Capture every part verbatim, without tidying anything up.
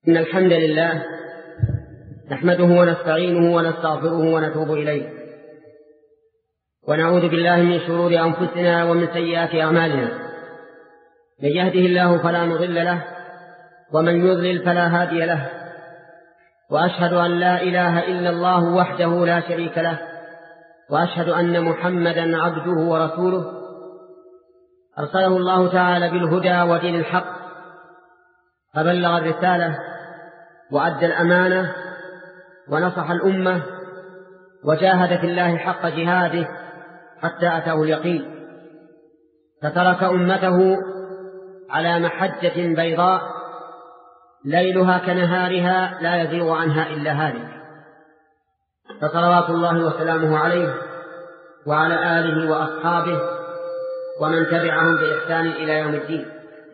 إن الحمد لله نحمده ونستعينه ونستغفره ونتوب إليه، ونعوذ بالله من شرور أنفسنا ومن سيئات أعمالنا. من يهده الله فلا مضل له، ومن يضلل فلا هادي له، وأشهد أن لا إله إلا الله وحده لا شريك له، وأشهد أن محمدا عبده ورسوله أرسله الله تعالى بالهدى ودين الحق، فبلغ الرسالة وأدى الأمانة ونصح الأمة وجاهد في الله حق جهاده حتى أتاه اليقين، فترك أمته على محجة بيضاء ليلها كنهارها لا يزيغ عنها إلا هالك، فصلوات الله وسلامه عليه وعلى آله وأصحابه ومن تبعهم بإحسان إلى يوم الدين.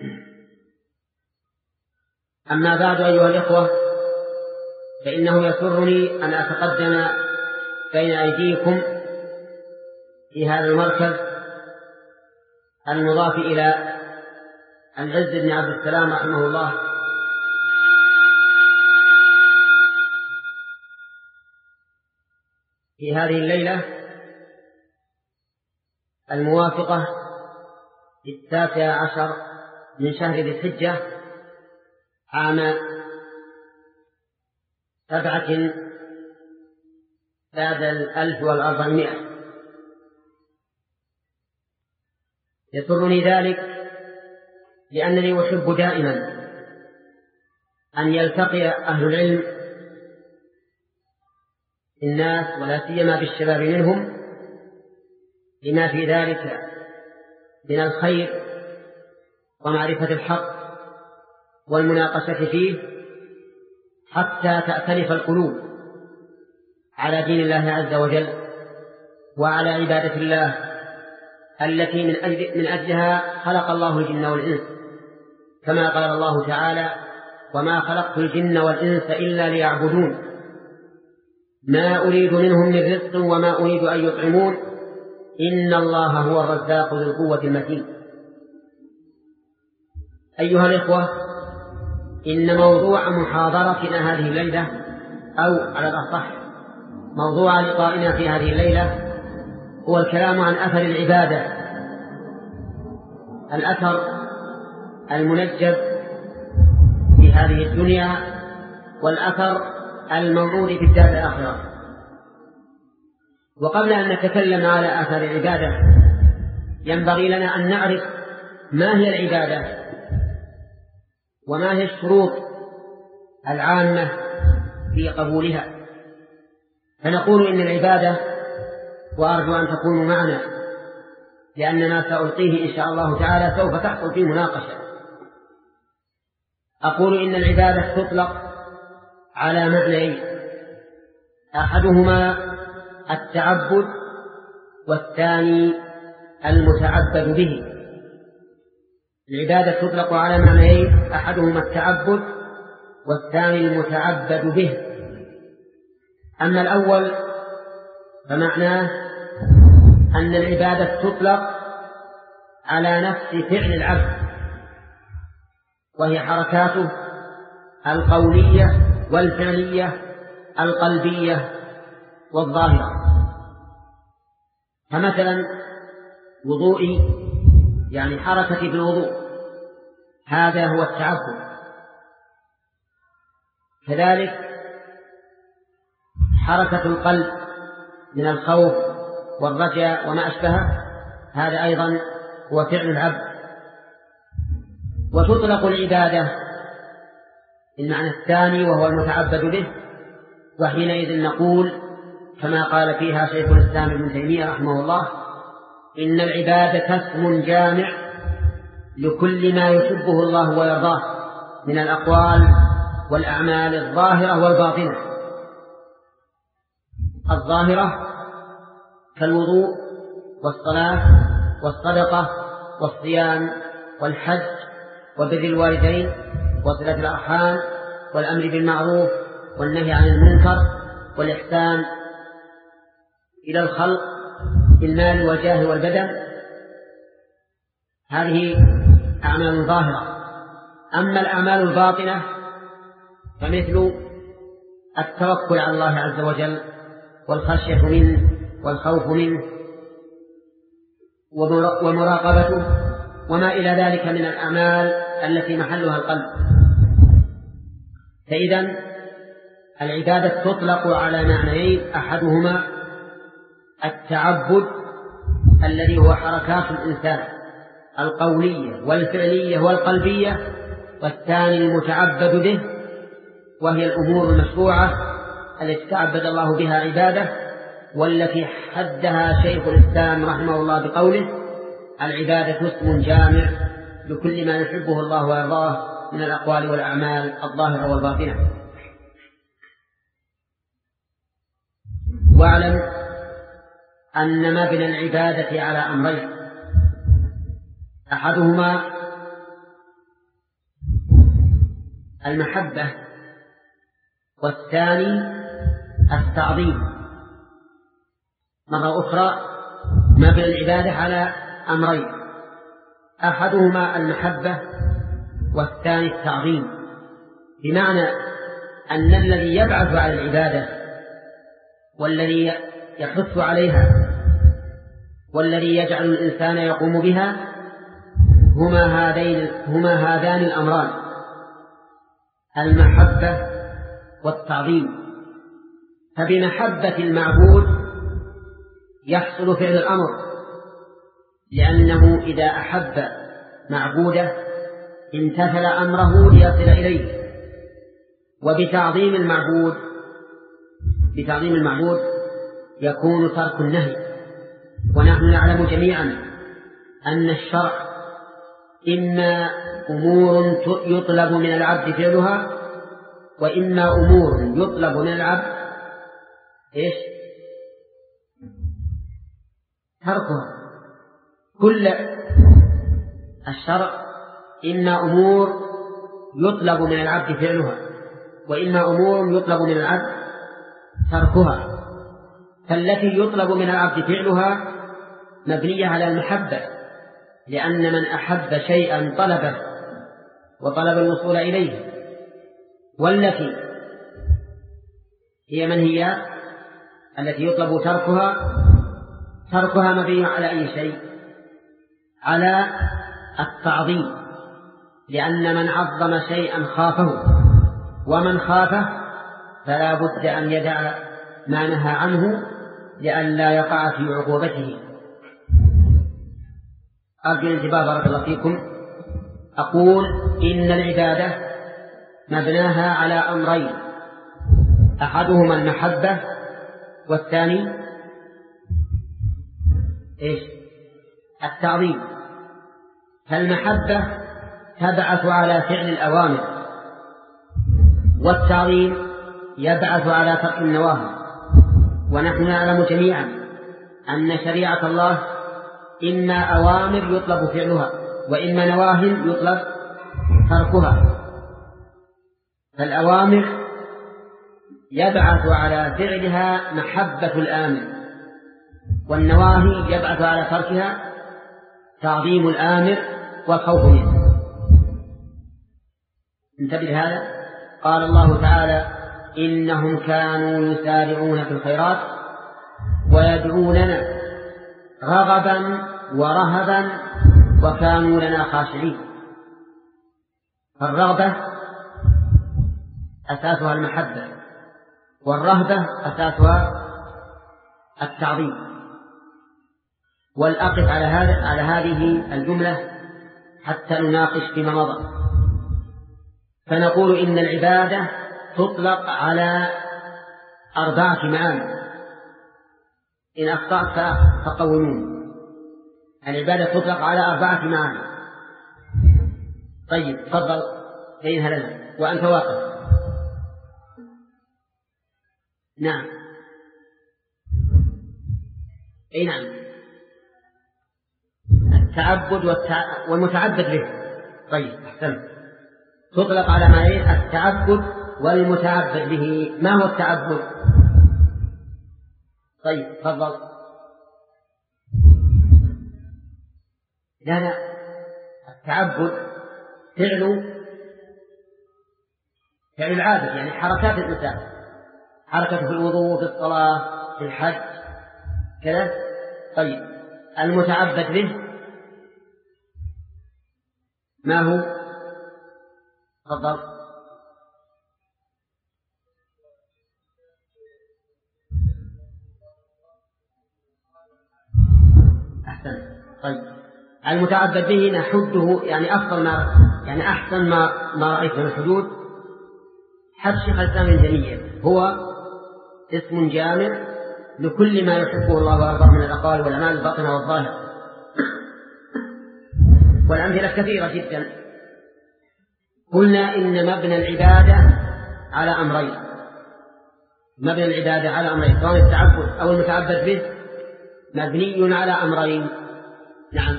أما بعد أيها الإخوة، فإنه يسرني أن أتقدم بين أيديكم في هذا المركز المضاف إلى العز بن عبد السلام رحمه الله، في هذه الليلة الموافقة للتاسع عشر من شهر ذي الحجة عام سبعة بعد الألف والأربعمائة. يسرني ذلك لأنني أحب دائما أن يلتقي أهل العلم الناس، ولا سيما بالشباب منهم، لما في ذلك من الخير ومعرفة الحق والمناقشة فيه، حتى تأتلف القلوب على دين الله عز وجل وعلى عبادة الله التي من أجل من أجلها خلق الله الجن والإنس، كما قال الله تعالى: وما خلقت الجن والإنس إلا ليعبدون ما أريد منهم من رزق وما أريد أن يطعمون إن الله هو الرزاق ذو القوة المتين. أيها الإخوة، إن موضوع محاضرتنا هذه الليلة، أو على الأصح موضوع لقائنا في هذه الليلة، هو الكلام عن أثر العبادة، الأثر المنجب في هذه الدنيا والأثر الموعود في الدار الآخرة. وقبل أن نتكلم على أثر العبادة ينبغي لنا أن نعرف ما هي العبادة وما هي الشروط العامة في قبولها. فنقول إن العبادة، وأرجو أن تكونوا معنا لأن ما سألقيه إن شاء الله تعالى سوف تحصل فيه مناقشة، أقول إن العبادة تطلق على معنيين: أحدهما التعبد، والثاني المتعبد به. العبادة تطلق على معنيين: أحدهما التعبد والثاني المتعبد به. أما الأول فمعناه أن العبادة تطلق على نفس فعل العبد، وهي حركاته القولية والفعلية القلبية والظاهرة. فمثلا وضوئي، يعني حركتي بالوضوء، هذا هو التعبد. كذلك حركة القلب من الخوف والرجاء وما أشبهه، هذا أيضا هو فعل العبد. وتطلق العبادة المعنى الثاني وهو المتعبد به، وحينئذ نقول كما قال فيها شيخ الإسلام ابن تيمية رحمه الله: إن العبادة اسم جامع لكل ما يحبه الله ويرضاه من الأقوال والأعمال الظاهرة والباطنة. الظاهرة كالوضوء والصلاة والصدقة والصيام والحج وبر الوالدين وصلة الأرحام والأمر بالمعروف والنهي عن المنكر والإحسان إلى الخلق بالمال والجاه والبدن، هذه أعمال ظاهرة. أما الأعمال الباطنة فمثل التوكل على الله عز وجل والخشية منه والخوف منه ومراقبته وما إلى ذلك من الأعمال التي محلها القلب. فإذا العبادة تطلق على معنيين: أحدهما التعبد الذي هو حركات الإنسان القولية والفعلية والقلبية، والثاني المتعبد به وهي الأمور المشروعة التي تعبد الله بها عباده، والتي حدها شيخ الإسلام رحمه الله بقوله: العبادة اسم جامع لكل ما يحبه الله ويرضاه من الأقوال والأعمال الظاهرة والباطنة. واعلم أن مبنى العبادة على أمرين: أحدهما المحبة، والثاني التعظيم. مرة أخرى مبنى العبادة على أمرين: أحدهما المحبة والثاني التعظيم، بمعنى أن الذي يبعث على العبادة والذي يحث عليها والذي يجعل الإنسان يقوم بها هما هذين هما هذان الأمران: المحبة والتعظيم. فبمحبة المعبود يحصل فعل الأمر، لأنه إذا أحب معبوده امتثل أمره ليصل إليه. وبتعظيم المعبود بتعظيم المعبود يكون ترك النهي. ونحن نعلم جميعا أن الشرع إما أمور يطلب من العبد فعلها، وإما أمور يطلب من العبد إيش؟ تركها. كل الشرع إما أمور يطلب من العبد فعلها، وإما أمور يطلب من العبد تركها. فالتي يطلب من العبد فعلها مبنية على المحبة، لأن من أحب شيئا طلبه وطلب الوصول إليه. والتي هي من هي التي يطلب تركها تركها مبني على أي شيء؟ على التعظيم، لأن من عظم شيئا خافه، ومن خافه فلا بد أن يدع ما نهى عنه لئلا يقع في عقوبته. أرجو الانتباه بارك الله فيكم. أقول إن العبادة مبناها على أمرين: أحدهما المحبة، والثاني إيش؟ التعظيم. فالمحبة تبعث على فعل الأوامر، والتعظيم يبعث على ترك النواهي. ونحن نعلم جميعا أن شريعة الله إما أوامر يطلب فعلها، وإما نواهي يطلب تركها. فالأوامر يبعث على فعلها محبة الآمر، والنواهي يبعث على تركها تعظيم الآمر والخوف منه. انتبه لهذا. قال الله تعالى: إنهم كانوا يسارعون في الخيرات ويدعوننا رغبا ورهبا وكانوا لنا خاشعين. فالرغبة أساسها المحبة، والرهبة أساسها التعظيم. والأقف على هذا على هذه الجملة حتى نناقش فيما مضى. فنقول إن العبادة تطلق على أربعة معاني. إن أخطأت فقومون. العبادة تطلق على أربعة معاني. طيب تفضل بينها لنا وأنت واقف. نعم. أي نعم. التعبد والتع... والمتعبد به. طيب أحسن. تطلق على معنيين: التعبد والمتعبد به. ما هو التعبد؟ طيب تفضل. لا لا، التعبد فعل فعل العادة يعني حركات الإنسان، حركة في الوضوء، في الصلاة، في الحج كذا. طيب المتعبد به ما هو؟ تفضل. أحسن. طيب المتعبد به نحده يعني أفضل ما يعني أحسن ما ما رأيت من الحدود حد شيخ الإسلام ابن تيمية، هو اسم جامع لكل ما يحبه الله ويرضاه من الأقوال والأعمال الباطنة والظاهرة، والأمثلة كثيرة جدا. قلنا إن مبنى العبادة على أمرين، مبنى العبادة على أمرين، سواء التعبد أو المتعبد به مبني على أمرين. نعم،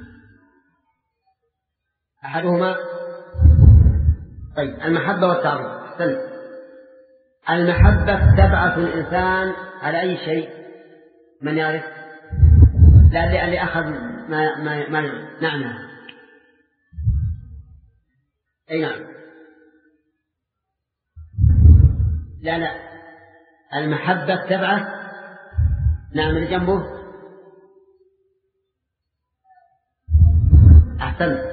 أحدهما طيب المحبة والتعظيم. أحسنت. المحبة تبعث الإنسان على أي شيء؟ من يعرف؟ لا اللي أخذ ما ما ما نعم. أي نعم. لا لا المحبة تبعث. نعم اللي جنبه. أحسنت.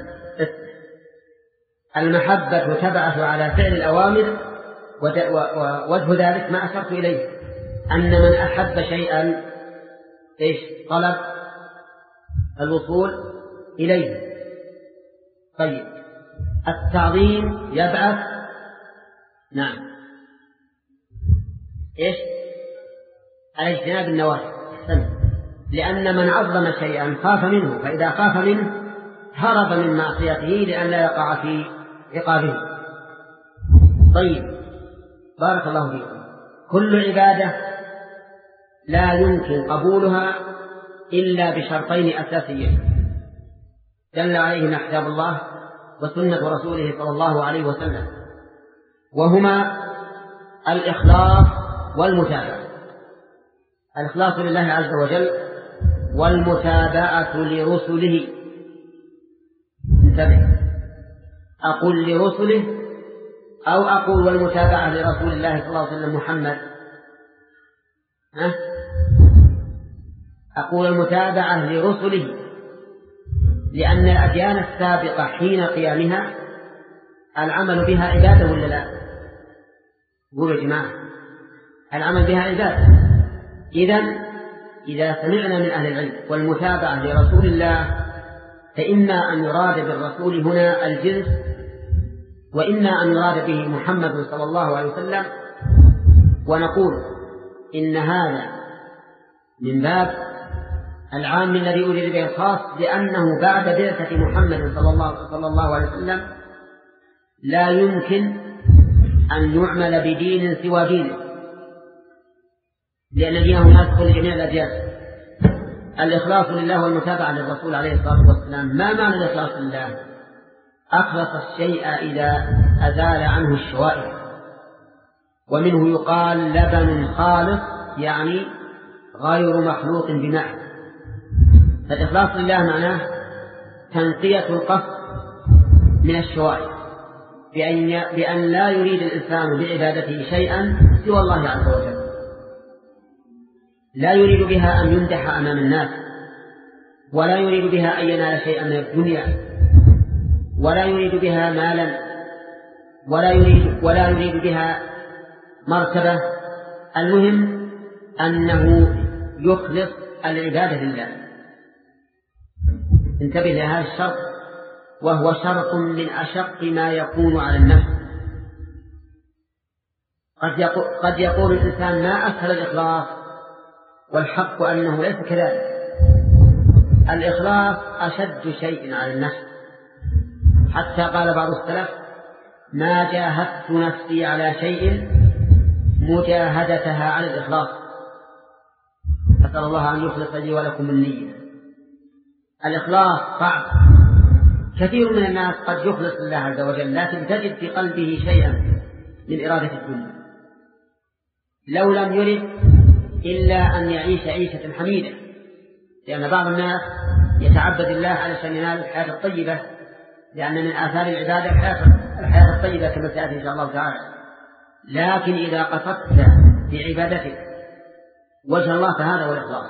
المحبة تبعث على فعل الأوامر، ووجه ذلك ما أشرت إليه، أن من أحب شيئا إيش؟ طلب الوصول إليه. طيب التعظيم يبعث نعم إيش؟ على اجتناب النواهي. لأن من عظم شيئا خاف منه، فإذا خاف منه هرب من معصيته لأن لا يقع في عقابه. طيب بارك الله فيكم. كل عبادة لا يمكن قبولها إلا بشرطين أساسيين دل عليهما كتاب الله وسنة رسوله صلى الله عليه وسلم، وهما الإخلاص والمتابعة. الإخلاص لله عز وجل والمتابعة لرسله. انتبه، أقول لرسله أو أقول والمتابعة لرسول الله صلى الله عليه وسلم محمد؟ ها؟ أقول المتابعة لرسله، لأن الأديان السابقة حين قيامها العمل بها عبادة ولا لا؟ قولوا يا جماعة، العمل بها عبادة. إذن إذا سمعنا من أهل العلم والمتابعة لرسول الله فإما أن يراد بالرسول هنا الجنس، وإما أن يراد به محمد صلى الله عليه وسلم، ونقول إن هذا من باب العام الذي أريد به الخاص، لأنه بعد بعثة محمد صلى الله, صلى الله عليه وسلم لا يمكن أن يعمل بدين سوى دينه، لأن دينه يدخل لجميع الأديان. الإخلاص لله والمتابعة للرسول عليه الصلاة والسلام. ما معنى الإخلاص لله؟ أخلص الشيء إذا أزال عنه الشوائب، ومنه يقال لبن خالص يعني غير مخلوط بماء. فالإخلاص لله معناه تنقية القصد من الشوائب، بأن, بأن لا يريد الإنسان بعبادته شيئا سوى الله عز وجل، لا يريد بها أن يمدح أمام الناس، ولا يريد بها أن ينال شيئا من الدنيا، ولا يريد بها مالا، ولا يريد, ولا يريد بها مرتبة. المهم أنه يخلص العبادة لله. انتبه لهذا الشرط، وهو شرط من أشق ما يكون على النفس. قد يقول, قد يقول الإنسان ما أسهل الإخلاص، والحق أنه ليس كذلك. الإخلاص أشد شيء على النفس، حتى قال بعض السلف ما جاهدت نفسي على شيء مجاهدتها على الإخلاص. أسأل الله أن يخلص لي ولكم النية. الإخلاص صعب، كثير من الناس قد يخلص لله عز وجل لكن تجد في قلبه شيئا من إرادة الدنيا، لو لم يرد إلا أن يعيش عيشة حميدة، لأن بعض الناس يتعبد الله علشان ينال الحياة الطيبة، لأن من آثار العبادة الحياة الحياة الطيبة كما سيأتي إن شاء الله تعالى. لكن إذا قصدت بعبادتك وجه الله فهذا هو الإخلاص.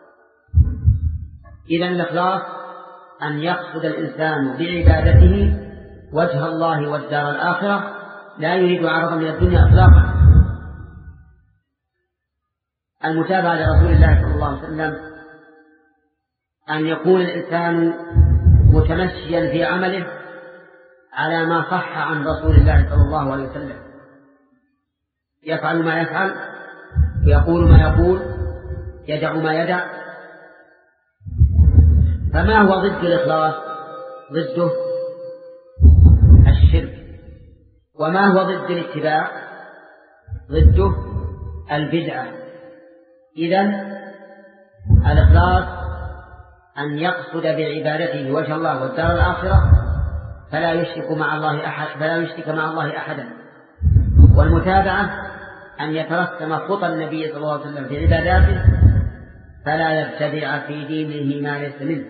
إذن الإخلاص أن يقصد الإنسان بعبادته وجه الله والدار الآخرة، لا يريد عرضا من الدنيا إطلاقا. المتابعة لرسول الله صلى الله عليه وسلم أن يكون الإنسان متمشيا في عمله على ما صح عن رسول الله صلى الله عليه وسلم، يفعل ما يفعل، يقول ما يقول، يدع ما يدع. فما هو ضد الإخلاص؟ ضده الشرك. وما هو ضد الاتباع؟ ضده البدعة. إذن الإخلاص أن يقصد بعبادته وجه الله والدار الآخرة، فلا يشرك مع الله أحد فلا يشرك مع الله أحدا. والمتابعة أن يترسم خطى النبي صلى الله عليه وسلم في عباداته، فلا يبتدع في دينه ما ليس منه.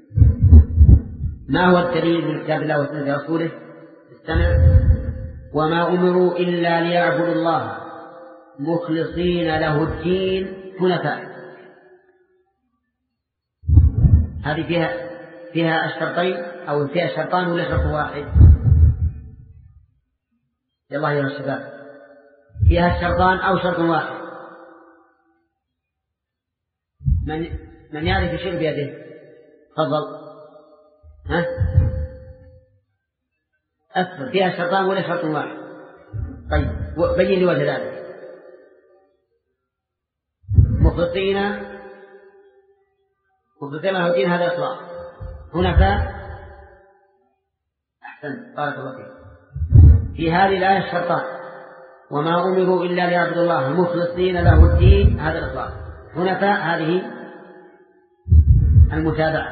ما هو الدليل من كتاب الله وسنة رسوله؟ استمع: وما أمروا إلا ليعبدوا الله مخلصين له الدين حنفاء. هذه فيها فيها الشرطين أو فيها الشرطان ولا شرط واحد؟ يلا يا الشباب، فيها الشرطان أو شرط واحد؟ من من يعرف يشير بيده؟ تفضل. ها؟ أسفل فيها الشرطان ولا شرط واحد؟ طيب بين لي وجه ذلك. مخلصين مخلصين له الدين، هذا إخلاص. حنفاء، أحسن، بارك الله فيك. في هذه الآية الشرطان: وما أمروا إلا ليعبدوا الله مخلصين له الدين، هذا الإخلاص. حنفاء، هذه المتابعة.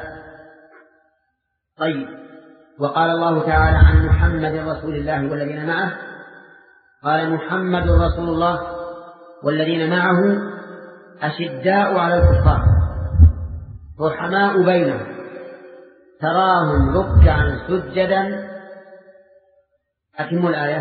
طيب، وقال الله تعالى عن محمد رسول الله والذين معه، قال: محمد رسول الله والذين معه أشداء على الكفار رحماء بينهم تراهم ركعا سجدا. أتم الآية.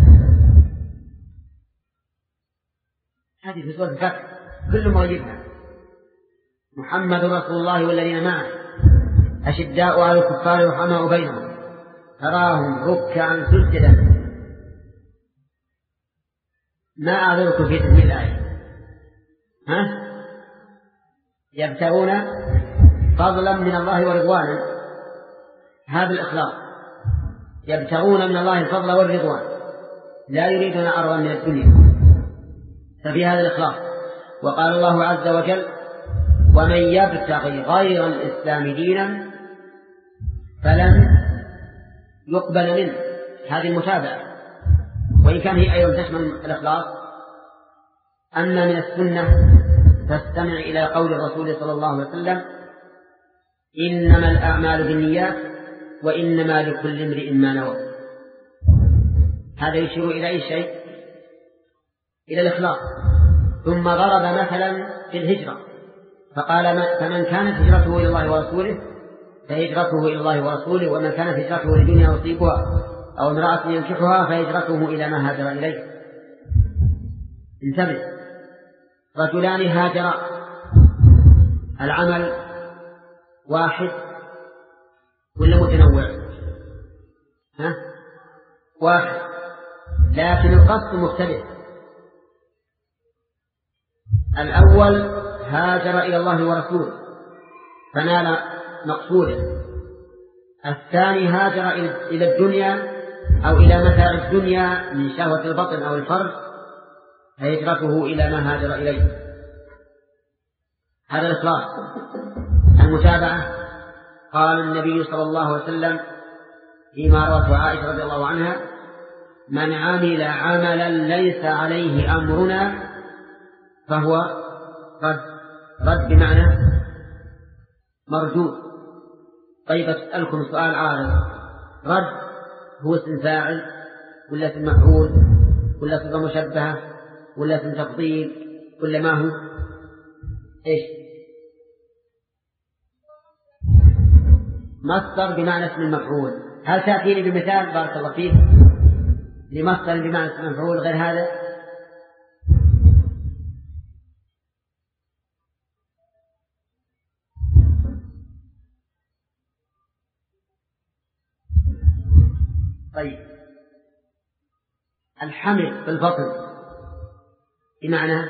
هذه في سورة الفتح، كل ما يجبها. محمد رسول الله والذين معه أشداء على الكفار رحماء بينهم تراهم ركعا سجدا. ما أعذركم في تسمية الآية؟ ها؟ يبتغون فضلا من الله ورضوانا، هذا الإخلاص. يبتغون من الله الفضل والرضوان، لا يريدون عرضا من الدنيا، ففي هذا الإخلاص. وقال الله عز وجل: ومن يبتغي غير الإسلام دينا فلن يقبل منه. هذه المتابعة، وإن كان هي أيضا تشمل الإخلاص. أما من السنة فاستمع إلى قول الرسول صلى الله عليه وسلم: إنما الأعمال بالنيات وإنما لكل امرئ ما نوى. هذا يشير إلى أي شيء؟ إلى الإخلاص. ثم ضرب مثلا في الهجرة فقال: فمن كانت هجرته إلى الله ورسوله فهجرته إلى الله ورسوله، ومن كانت هجرته لدنيا يصيبها أو امرأة ينكحها فهجرته إلى ما هاجر إليه. انتبه، رجلان هاجرا، العمل واحد ولا متنوع؟ ها؟ واحد، لكن القصد مختلف. الأول هاجر إلى الله ورسوله فنال مقصوده. الثاني هاجر إلى الدنيا أو إلى متاع الدنيا من شهوة البطن أو الفرج فهجرته إلى ما هاجر إليه. هذا الإخلاص. المتابعة، قال النبي صلى الله عليه وسلم فيما روته عائشة رضي الله عنها: من عمل عملا ليس عليه أمرنا فهو رد. رد بمعنى مردود. طيب أسألكم سؤال عارض: رد هو اسم فاعل ولا اسم مفعول ولا صفة مشبهة ولا اسم تفضيل ولا ما هو؟ ايش؟ مصدر بمعنى اسم المفعول. هل تأتيني بمثال؟ بارك الله فيك. لمصدر بمعنى مفعول غير هذا؟ طيب الحمل في البطن بمعنى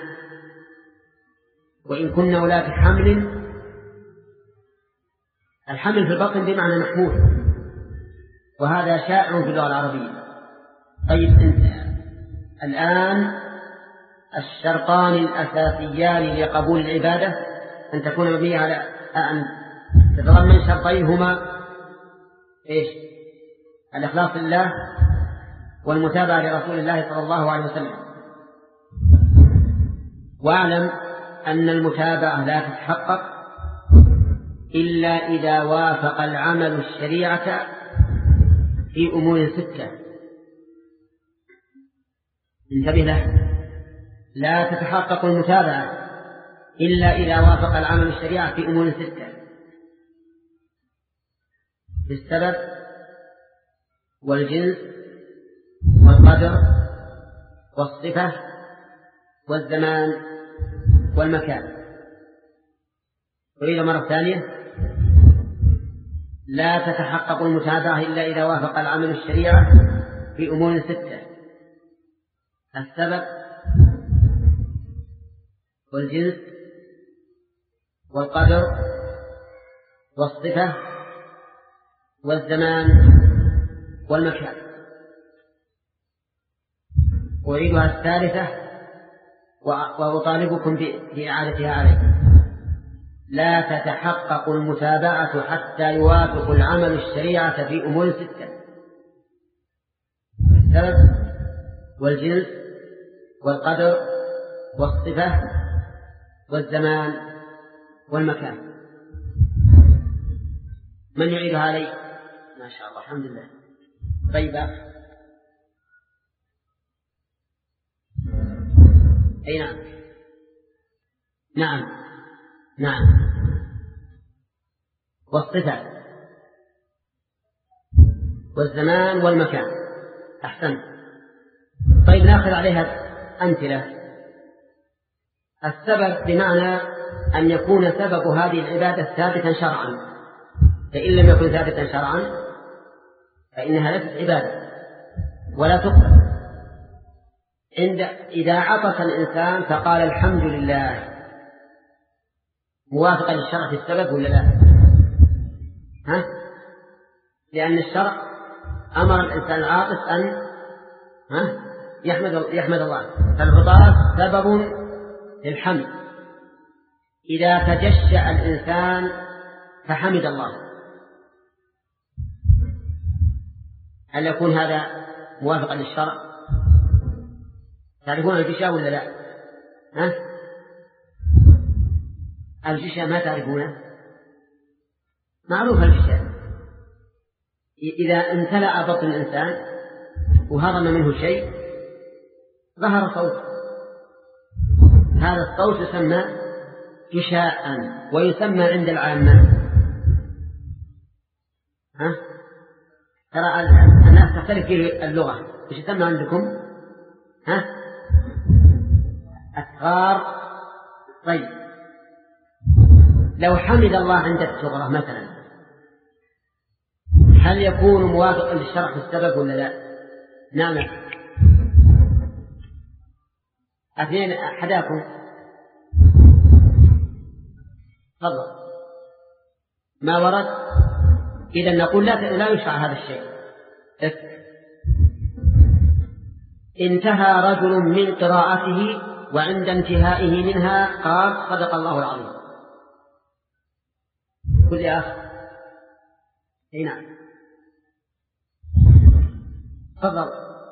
وإن كنا أولاد حمل، الحمل في البطن بمعنى محمول، وهذا شائع في اللغة العربية. طيب الآن الشرطان الأساسيان لقبول العبادة أن تكون مبنية على أن تتضمن شرطين هما إيش؟ الإخلاص لله والمتابعة لرسول الله صلى الله عليه وسلم. واعلم أن المتابعة لا تتحقق إلا إذا وافق العمل الشريعة في أمور ستة. انتبه له، لا تتحقق المتابعة إلا إذا وافق العمل الشريعة في أمور ستة: في السبب والجنس والقدر والصفة والزمان والمكان. أريد مرة ثانية: لا تتحقق المتابعة إلا إذا وافق العمل الشريعة في أمور ستة: السبب والجنس والقدر والصفة والزمان والمكان. أريدها الثالثة وأطالبكم بإعادتها عليكم: لا تتحقق المتابعة حتى يوافق العمل الشريعة في أمور ستة: السبب والجنس والقدر والصفة والزمان والمكان. من يعيدها علي؟ ما شاء الله، الحمد لله. طيب أي نعم نعم نعم والصفة والزمان والمكان. أحسن. طيب نأخذ عليها أمثلة. السبب بمعنى أن يكون سبب هذه العبادة ثابتا شرعا، فإن لم يكن ثابتا شرعا فإنها ليست عبادة ولا تقبل. عند إذا عطس الإنسان فقال الحمد لله، موافقا للشرع في السبب ولا لا؟ ها؟ لأن الشرع أمر الإنسان العاطس أن ها؟ يحمد يحمد الله، فالعطاس سبب للحمد. إذا تجشع الإنسان فحمد الله، هل يكون هذا موافقا للشرع؟ تعرفون الجشع ولا لا؟ ها؟ الجشع ما تعرفونه؟ معروف الجشع. إذا امتلأ بطن الإنسان وهرم منه شيء ظهر صوت، هذا الصوت يسمى جشاء، ويسمى عند العامة ها؟ ترى الناس تختلف في اللغة، ايش يسمى عندكم؟ ها؟ أصغار. طيب لو حمد الله عند الصغرى مثلا، هل يكون موافقا للشرع في السبب ولا لا؟ نعم. اثنين أحداكم تفضل. ما ورد إذا نقول لا لا يشرع هذا الشيء. انتهى رجل من قراءته وعند انتهائه منها قال صدق الله العظيم. قل يا أخ. اي نعم تفضل.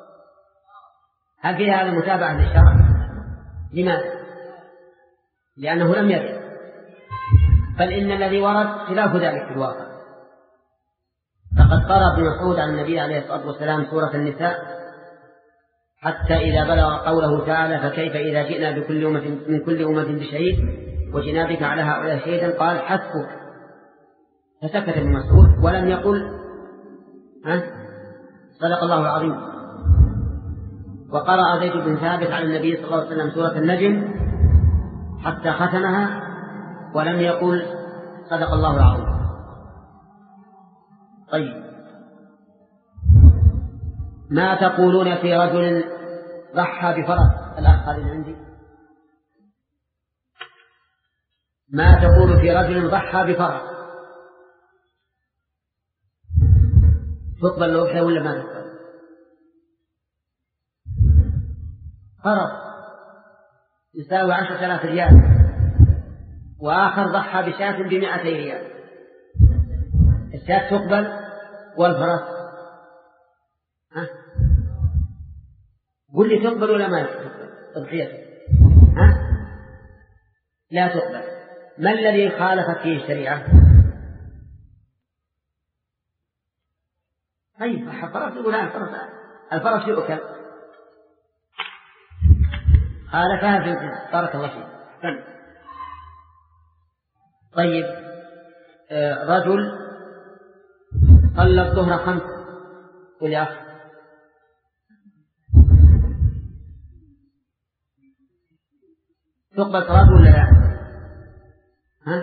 هل في هذا متابعة للشرع؟ لماذا؟ لأنه لم يرد، بل إن الذي ورد خلاف ذلك في الواقع. فقد قرأ ابن مسعود عن النبي عليه الصلاة والسلام سورة النساء حتى إذا بلغ قوله تعالى فكيف إذا جئنا بكل أمة من كل أمة بشهيد وجئنا بك على هؤلاء شهيدا قال حسبك، فسكت ابن مسعود ولم يقل ها صدق الله العظيم. وقرأ زيد بن ثابت على النبي صلى الله عليه وسلم سورة النجم حتى ختمها ولم يقل صدق الله العظيم. طيب، ما تقولون في رجل ضحى بفرس؟ الأخ هذا عندي. ما تقول في رجل ضحى بفرس؟ تقبل الأضحية ولا ما تقبل؟ فرس يساوي عشرة آلاف ريال، وآخر ضحى بشاة بمائتي ريال، الشاة تقبل والفرس ها؟ قل لي تقبل ولا ما تقبل أضحيته؟ ها؟ لا تقبل. ما الذي خالفت فيه الشريعة؟ طيب الفرس يقول الفرس الفرس يؤكل، خالفها في الجنة. بارك الله فيك. طيب، آه رجل صلى الظهر خمس، قل يا أخي تقبل صلاة ولا لا؟ ها؟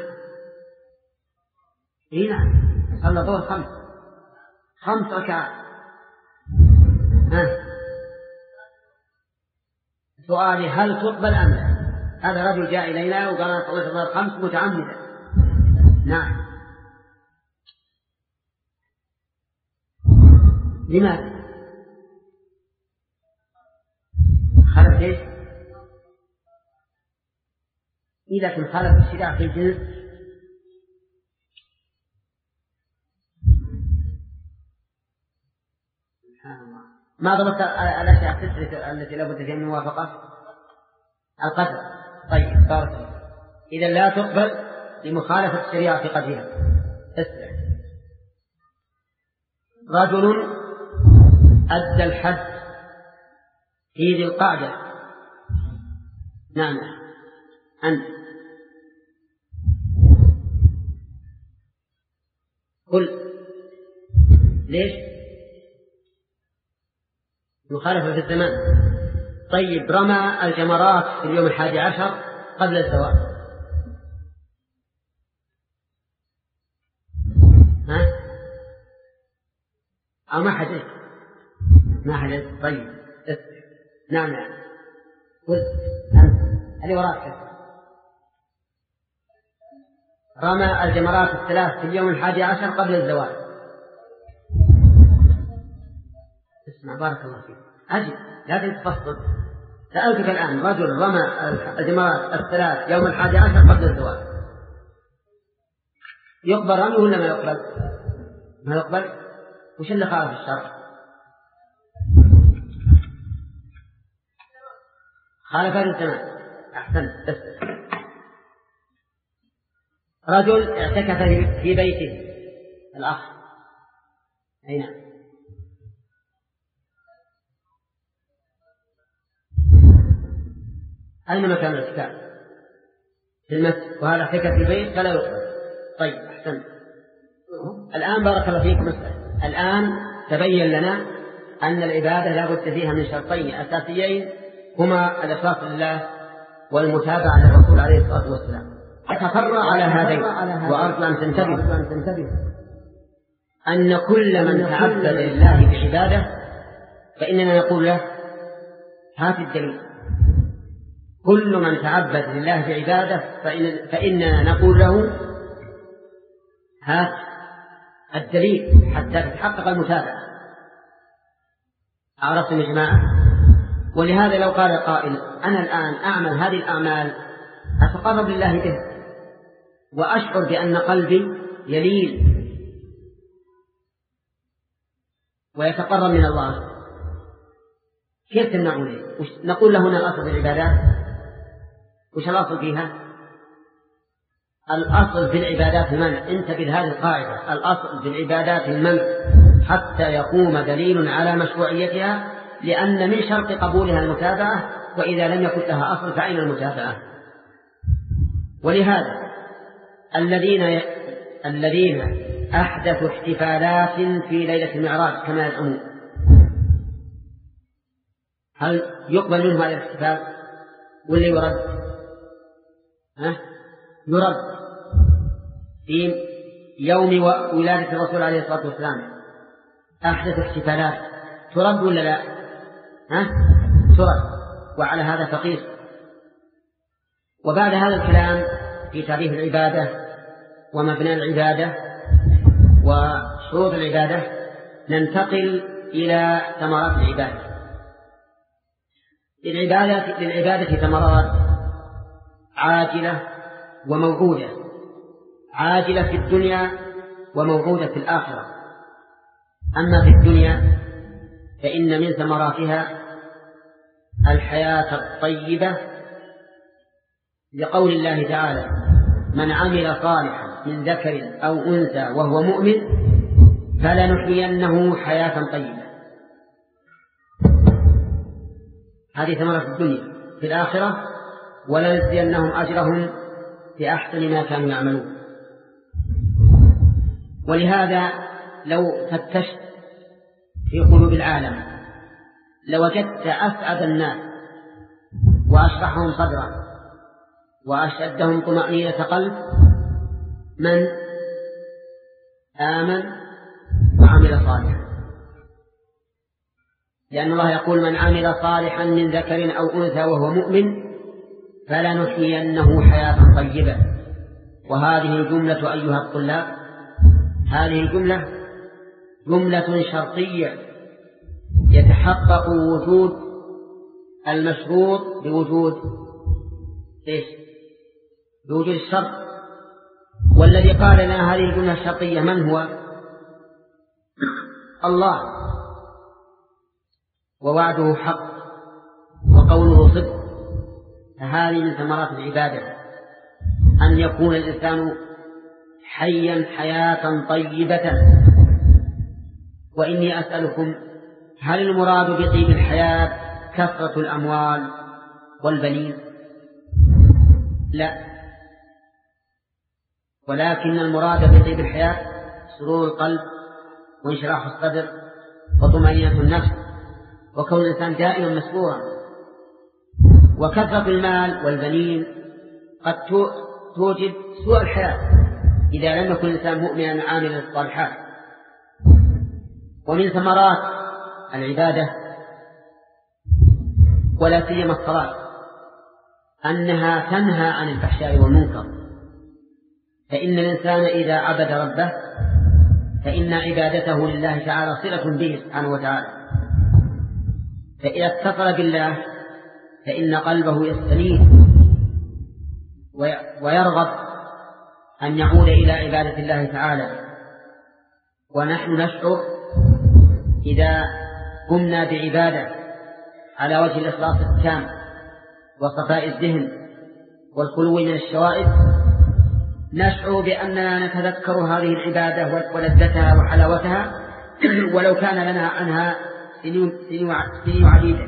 إيه نعم، صلى الظهر خمس خمس ركعات. ها؟ سؤالي هل تقبل أم لا؟ هذا رجل جاء إلينا وقال صلى الظهر خمس متعمدا. نعم. لماذا؟ خالف ايش؟ إذا كان خالف الشريعة في الجنس ما ضبط الأشياء التسعة التي لابد فيها من موافقة القدر. طيب بارك الله. إذا لا تقبل لمخالفة الشريعة في قدرها. اسمع، رجل أدى الحج في ذي القعدة. نعم أنت قل ليش؟ مخالفة في الزمان. طيب، رمى الجمرات في اليوم الحادي عشر قبل الزواج. ها؟ أو ما حدث؟ ما حدث. طيب نعم نعم قل أنت اللي وراك. رمى الجمرات الثلاث في اليوم الحادي عشر قبل الزواج. اسمع بارك الله فيك، أجل لازم تفصل. سألتك الآن، رجل رمى الجمرات الثلاث يوم الحادي عشر قبل الزواج، يقبل رميه ولا ما يقبل؟ ما يقبل. وش اللي خالف الشرع؟ خالف الزمان. أحسنت. رجل اعتكف في بيته الأخ. أين؟ أين مكان الاعتكاف؟ في المسجد، وهذا اعتكف في البيت فلا يقبل. طيب أحسنت. الآن بارك الله فيكم مسألة. الآن تبين لنا أن العبادة لا بد فيها من شرطين أساسيين، هما الإخلاص لله والمتابعة للرسول عليه الصلاة والسلام. أتفرع على هذين وأرجو أن تنتبه أن كل من تعبد لله بعبادة فإننا نقول له هات الدليل. كل من تعبد لله بعبادة فإن فإننا نقول له هات الدليل حتى تتحقق المتابعة. عرفتم يا جماعة؟ ولهذا لو قال قائل أنا الآن أعمل هذه الأعمال أتقرب لله به وأشعر بأن قلبي يلين ويتقرب من الله، كيف تمنعه لي؟ نقول له هنا الأصل في العبادات. وش الأصل فيها؟ الأصل في العبادات المنع. انتبه لهذه القاعدة، الأصل في العبادات المنع حتى يقوم دليل على مشروعيتها، لأن من شرط قبولها المتابعة، وإذا لم يكن لها أصل فأين المتابعة؟ ولهذا الذين ي... الذين أحدثوا احتفالات في ليلة المعراج كما يزعمون، هل يقبل منه هذا الاحتفال ولا يرد؟ ها؟ يرد. في يوم ولادة الرسول عليه الصلاة والسلام أحدث احتفالات ترد ولا لا؟ ها؟ ترد. وعلى هذا فقيس. وبعد هذا الكلام في تعريف العبادة ومبنى العبادة وشروط العبادة ننتقل إلى ثمرات العبادة. للعبادة, للعبادة ثمرات عاجلة وموعودة. عاجلة في الدنيا وموعودة في الآخرة. أما في الدنيا فإن من ثمراتها الحياة الطيبة، لقول الله تعالى: من عمل صالحا من ذكر أو أنثى وهو مؤمن فلنحيينه حياة طيبة. هذه ثمرة الدنيا. في الآخرة ولنجزينهم أجرهم بأحسن ما كانوا يعملون. ولهذا لو فتشت في قلوب العالم لوجدت أسعد الناس وأشرحهم صدرا وأشدهم طمأنينة قلب من آمن وعمل صالحا. لأن الله يقول: من عمل صالحا من ذكر أو أنثى وهو مؤمن فلنحيينه حياة طيبة. وهذه الجملة أيها الطلاب، هذه الجملة جملة شرطية يتحقق وجود المشروط بوجود إيش؟ بوجود الشرط. والذي قال لنا هذه الجملة الشرطية من هو؟ الله. ووعده حق وقوله صدق. فهذه من ثمرات العبادة أن يكون الإنسان حيا حياة طيبة. وإني أسألكم: هل المراد بطيب الحياة كثرة الأموال والبنين؟ لا، ولكن المراد بطيب الحياة سرور القلب وانشراح الصدر وطمأنينة النفس وكون الإنسان دائما مسرورا. وكثرة المال والبنين قد توجد سوء الحياة إذا لم يكن الإنسان مؤمنا عاملا الصالحات. ومن ثمرات العبادة ولا سيما الصلاة أنها تنهى عن الفحشاء والمنكر. فإن الإنسان إذا عبد ربه فإن عبادته لله تعالى صلة به سبحانه وتعالى. فإذا اتصل بالله فإن قلبه يستنير ويرغب أن يعود إلى عبادة الله تعالى. ونحن نشعر إذا قمنا بعبادة على وجه الإخلاص التام وصفاء الذهن والخلو من الشوائب نشعر بأننا نتذكر هذه العبادة ولذتها وحلاوتها ولو كان لنا عنها سنين عديدة.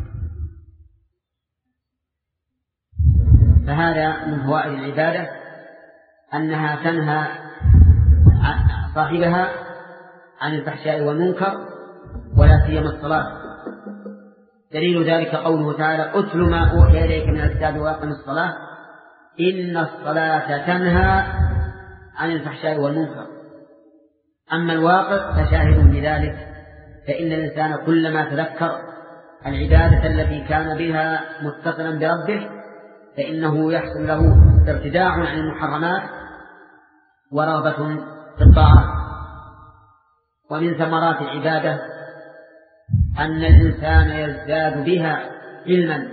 فهذا من فوائد العبادة أنها تنهى صاحبها عن الفحشاء والمنكر ولا سيما الصلاة. دليل ذلك قوله تعالى: أتل ما أوحي إليك من الكتاب وأقم الصلاة إن الصلاة تنهى عن الفحشاء والمنكر. أما الواقع فشاهد بذلك، فإن الإنسان كلما تذكر العبادة التي كان بها متصلا بربه فإنه يحصل له ارتداع عن المحرمات ورغبة في الطاعة. ومن ثمرات العبادة أن الإنسان يزداد بها علما.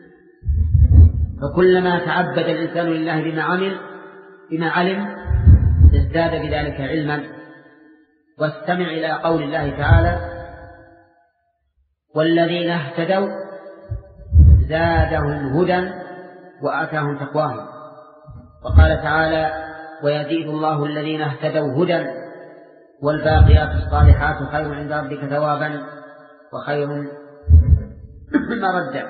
فكلما تعبد الإنسان لله بما عمل بما علم ازداد بذلك علما. واستمع إلى قول الله تعالى: والذين اهتدوا زادهم هدى وآتاهم تقواهم. وقال تعالى: ويزيد الله الذين اهتدوا هدى والباقيات الصالحات خير عند ربك ثوابا وخير مردا.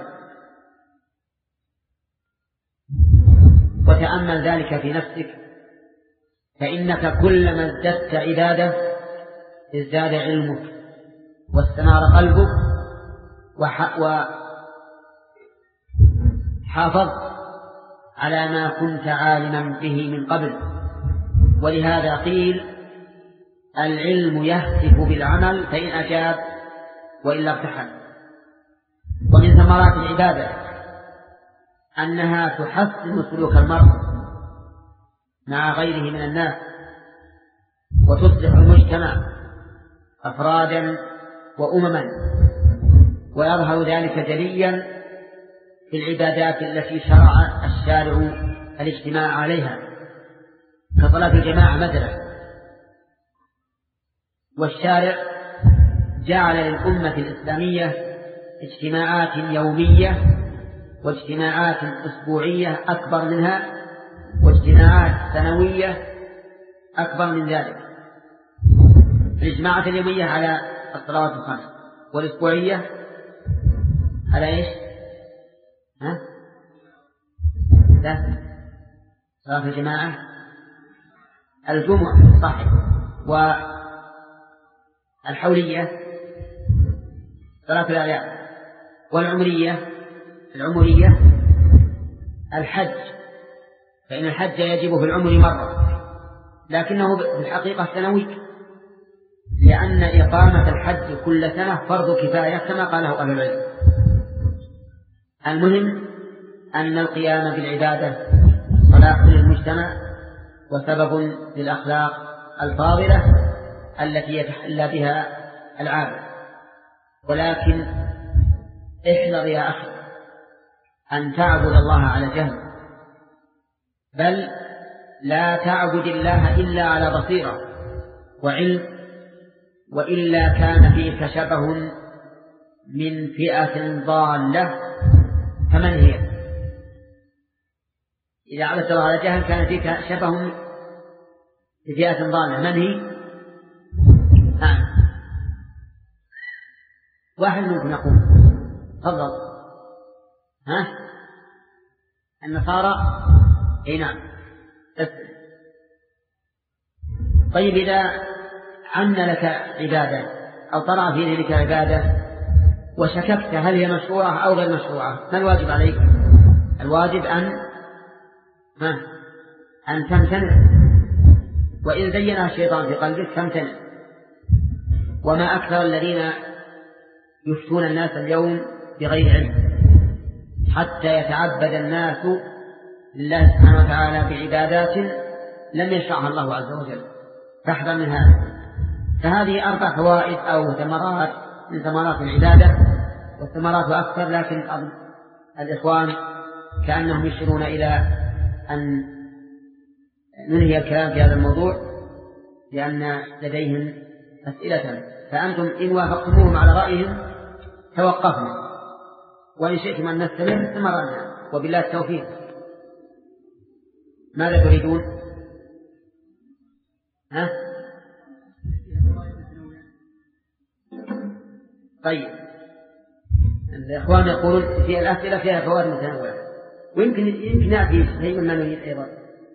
وتأمل ذلك في نفسك، فإنك كلما ازددت عبادة ازداد علمك واستنار قلبك حافظت على ما كنت عالما به من قبل. ولهذا قيل العلم يهتف بالعمل فإن أجاب وإلا ارتحل. ومن ثمرات العبادة أنها تحسن سلوك المرء مع غيره من الناس وتصلح المجتمع أفرادا وأمما، ويظهر ذلك جليا في العبادات التي شرع الشارع الاجتماع عليها كصلاة الجماعة مثلا. والشارع جعل للأمة الإسلامية اجتماعات يومية واجتماعات أسبوعية أكبر منها واجتماعات سنوية أكبر من ذلك. الاجتماعات اليومية على الصلوات الخمس والأسبوعية على إيش؟ ها؟ لا صلاة الجماعة الجمعة صحيح، والحولية صلاة الأعياد، والعمرية العمرية الحج، فإن الحج يجب في العمر مرة لكنه في الحقيقة سنوي، لأن إقامة الحج كل سنة فرض كفاية كما قاله أهل العلم. المهم أن القيام بالعبادة صلاح للمجتمع وسبب للأخلاق الفاضلة التي يتحلى بها العابد. ولكن احذر يا أخي أن تعبد الله على جهل، بل لا تعبد الله إلا على بصيرة وعلم، وإلا كان فيك شبه من فئة ضالة. فمن هي؟ إذا عبدت الله على جهل كان فيك شبه من فئة ضالة. من هي؟ آه. واحد منكم يقول تفضل. ها؟ النصارى؟ اي نعم. طيب إذا عن لك عبادة أو طرأ في ذلك عبادة وشككت هل هي مشروعة أو غير مشروعة، ما الواجب عليك؟ الواجب أن ما أن تمتنع، وإن زينها الشيطان في قلبك تمتنع. وما أكثر الذين يفتون الناس اليوم بغير علم حتى يتعبد الناس لله سبحانه وتعالى بعبادات لم يشرعها الله عز وجل. فاحذر من هذا. فهذه أربع فوائد أو ثمرات من ثمرات العبادة، والثمرات أكثر، لكن الإخوان كأنهم يشيرون إلى أن ننهي الكلام في هذا الموضوع لأن لديهم أسئلة، فأنتم إن وافقتموهم على رأيهم توقفنا، وإن شئتم أن نستمر استمرنا، وبالله التوفيق. ماذا تريدون؟ ها؟ طيب الإخوان يقولون في الأسئلة فيها فوائد متنوعة، ويمكن يمكن نأتي شيء مما نريد أيضا.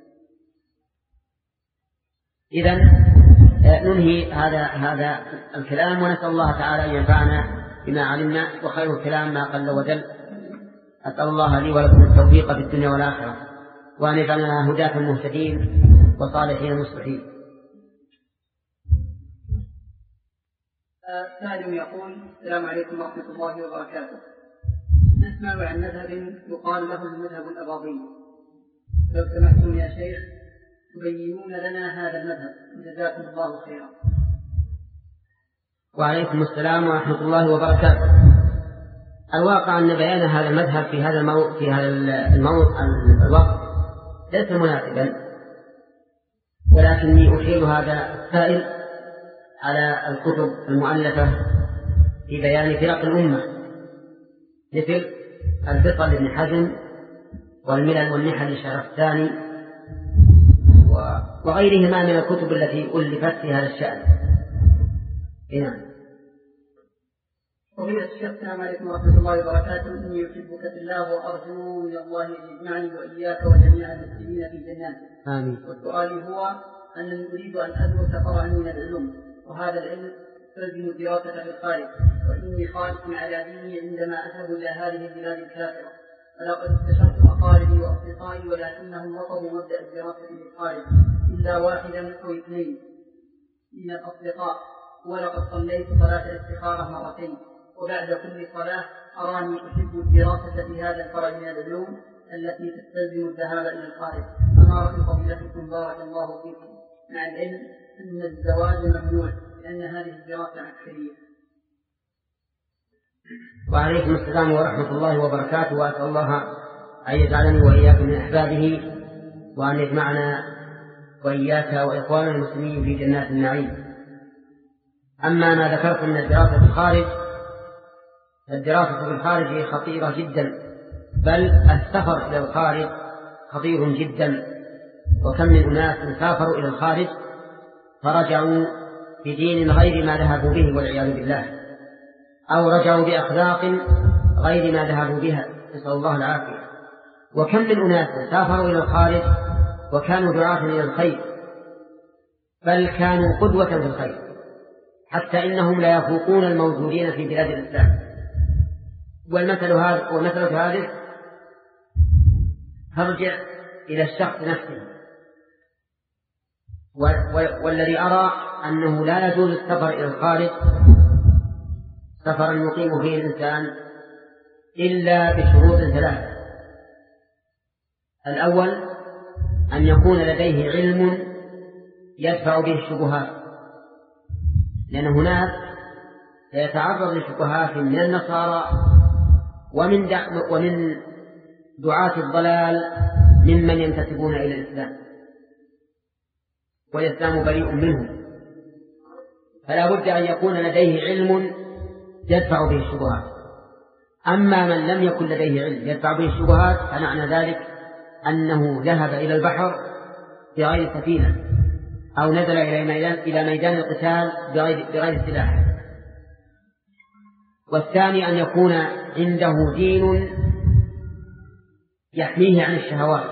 إذن ننهي هذا هذا الكلام، ونسأل الله تعالى أن ينفعنا بما علمنا، وخير الكلام ما قل ودل. أسأل الله لي ولكم التوفيق في الدنيا والآخرة، وأن يجعلنا هداة مهتدين وصالحين مصلحين. سائل يقول: السلام عليكم ورحمة الله وبركاته. نسمع عن مذهب يقال له المذهب الأباضي، لو سمحتم يا شيخ تبينون لنا هذا المذهب، جزاكم الله خيرا. وعليكم السلام ورحمة الله وبركاته. الواقع أن بيان هذا المذهب في هذا المو... في هذا المو... الوقت ليس مناسبا، ولكني أشير هذا السائل على الكتب المؤلفة في بيان فرق الأمة، مثل الفصل لابن حزم والملل والنحل للشرفتاني وغيرهما من الكتب التي ألفت في هذا الشأن. نعم. فضيلة الشيخ، السلام عليكم ورحمة الله وبركاته. إني أحبك في الله وأرجو من الله أن يجمعني وإياك وجميع المسلمين في جناته. آمين. وسؤالي هو أنني أريد أن أدرس فرعا من العلوم، وهذا العلم تلزم الدراسة في الخارج، وإني خالف على ديني عندما أذهب إلى هذه البلاد الكافرة، فلقد استشرت أقاربي وأصدقائي ولكنهم رفضوا مبدأ الدراسة للخارج إلا واحدا أو اثنين من الأصدقاء، ولقد صليت صلاة الاستخارة مرتين، وبعد كل صلاة أراني أحب الدراسة في هذا الفرع من العلوم التي تستلزم الذهاب إلى الخارج. فما رأي فضيلتكم بارك الله فيكم مع العلم أن الزواج ممنوع لأن هذه الدراسة عسكرية؟ وعليكم السلام ورحمة الله وبركاته، وأسأل الله أن يجعلني وإياكم من أحبابه، وأن يجمعنا وإياك وإخوان المسلمين في جنات النعيم. أما ما ذكرت من الدراسة في الخارج، الدراسة في الخارج خطيرة جدا، بل السفر إلى الخارج خطير جدا. وكم من أناس سافروا إلى الخارج فرجعوا بدين غير ما ذهبوا به والعياذ بالله، أو رجعوا بأخلاق غير ما ذهبوا بها، نسأل الله العافية. وكم من أناس سافروا إلى الخارج وكانوا دعاة إلى الخير، بل كانوا قدوة في الخير، حتى إنهم لا يفوقون الموجودين في بلاد الإسلام. والمثل هذا ومثلة هذه ترجع إلى الشخص نفسه. والذي أرى أنه لا يجوز السفر إلى الخارج سفرا يقيم فيه الإنسان إلا بشروط ثلاثة. الأول أن يكون لديه علم يدفع به الشبهات، لأن هناك سيتعرض لشبهات من النصارى ومن ومن دعاة الضلال ممن ينتسبون إلى الإسلام، والإسلام بريء منهم، فلا بد أن يكون لديه علم يدفع به الشبهات. أما من لم يكن لديه علم يدفع به الشبهات فمعنى ذلك أنه ذهب إلى البحر بغير سفينة، أو نزل إلى ميدان القتال بغير سلاح. والثاني أن يكون عنده دين يحميه عن الشهوات،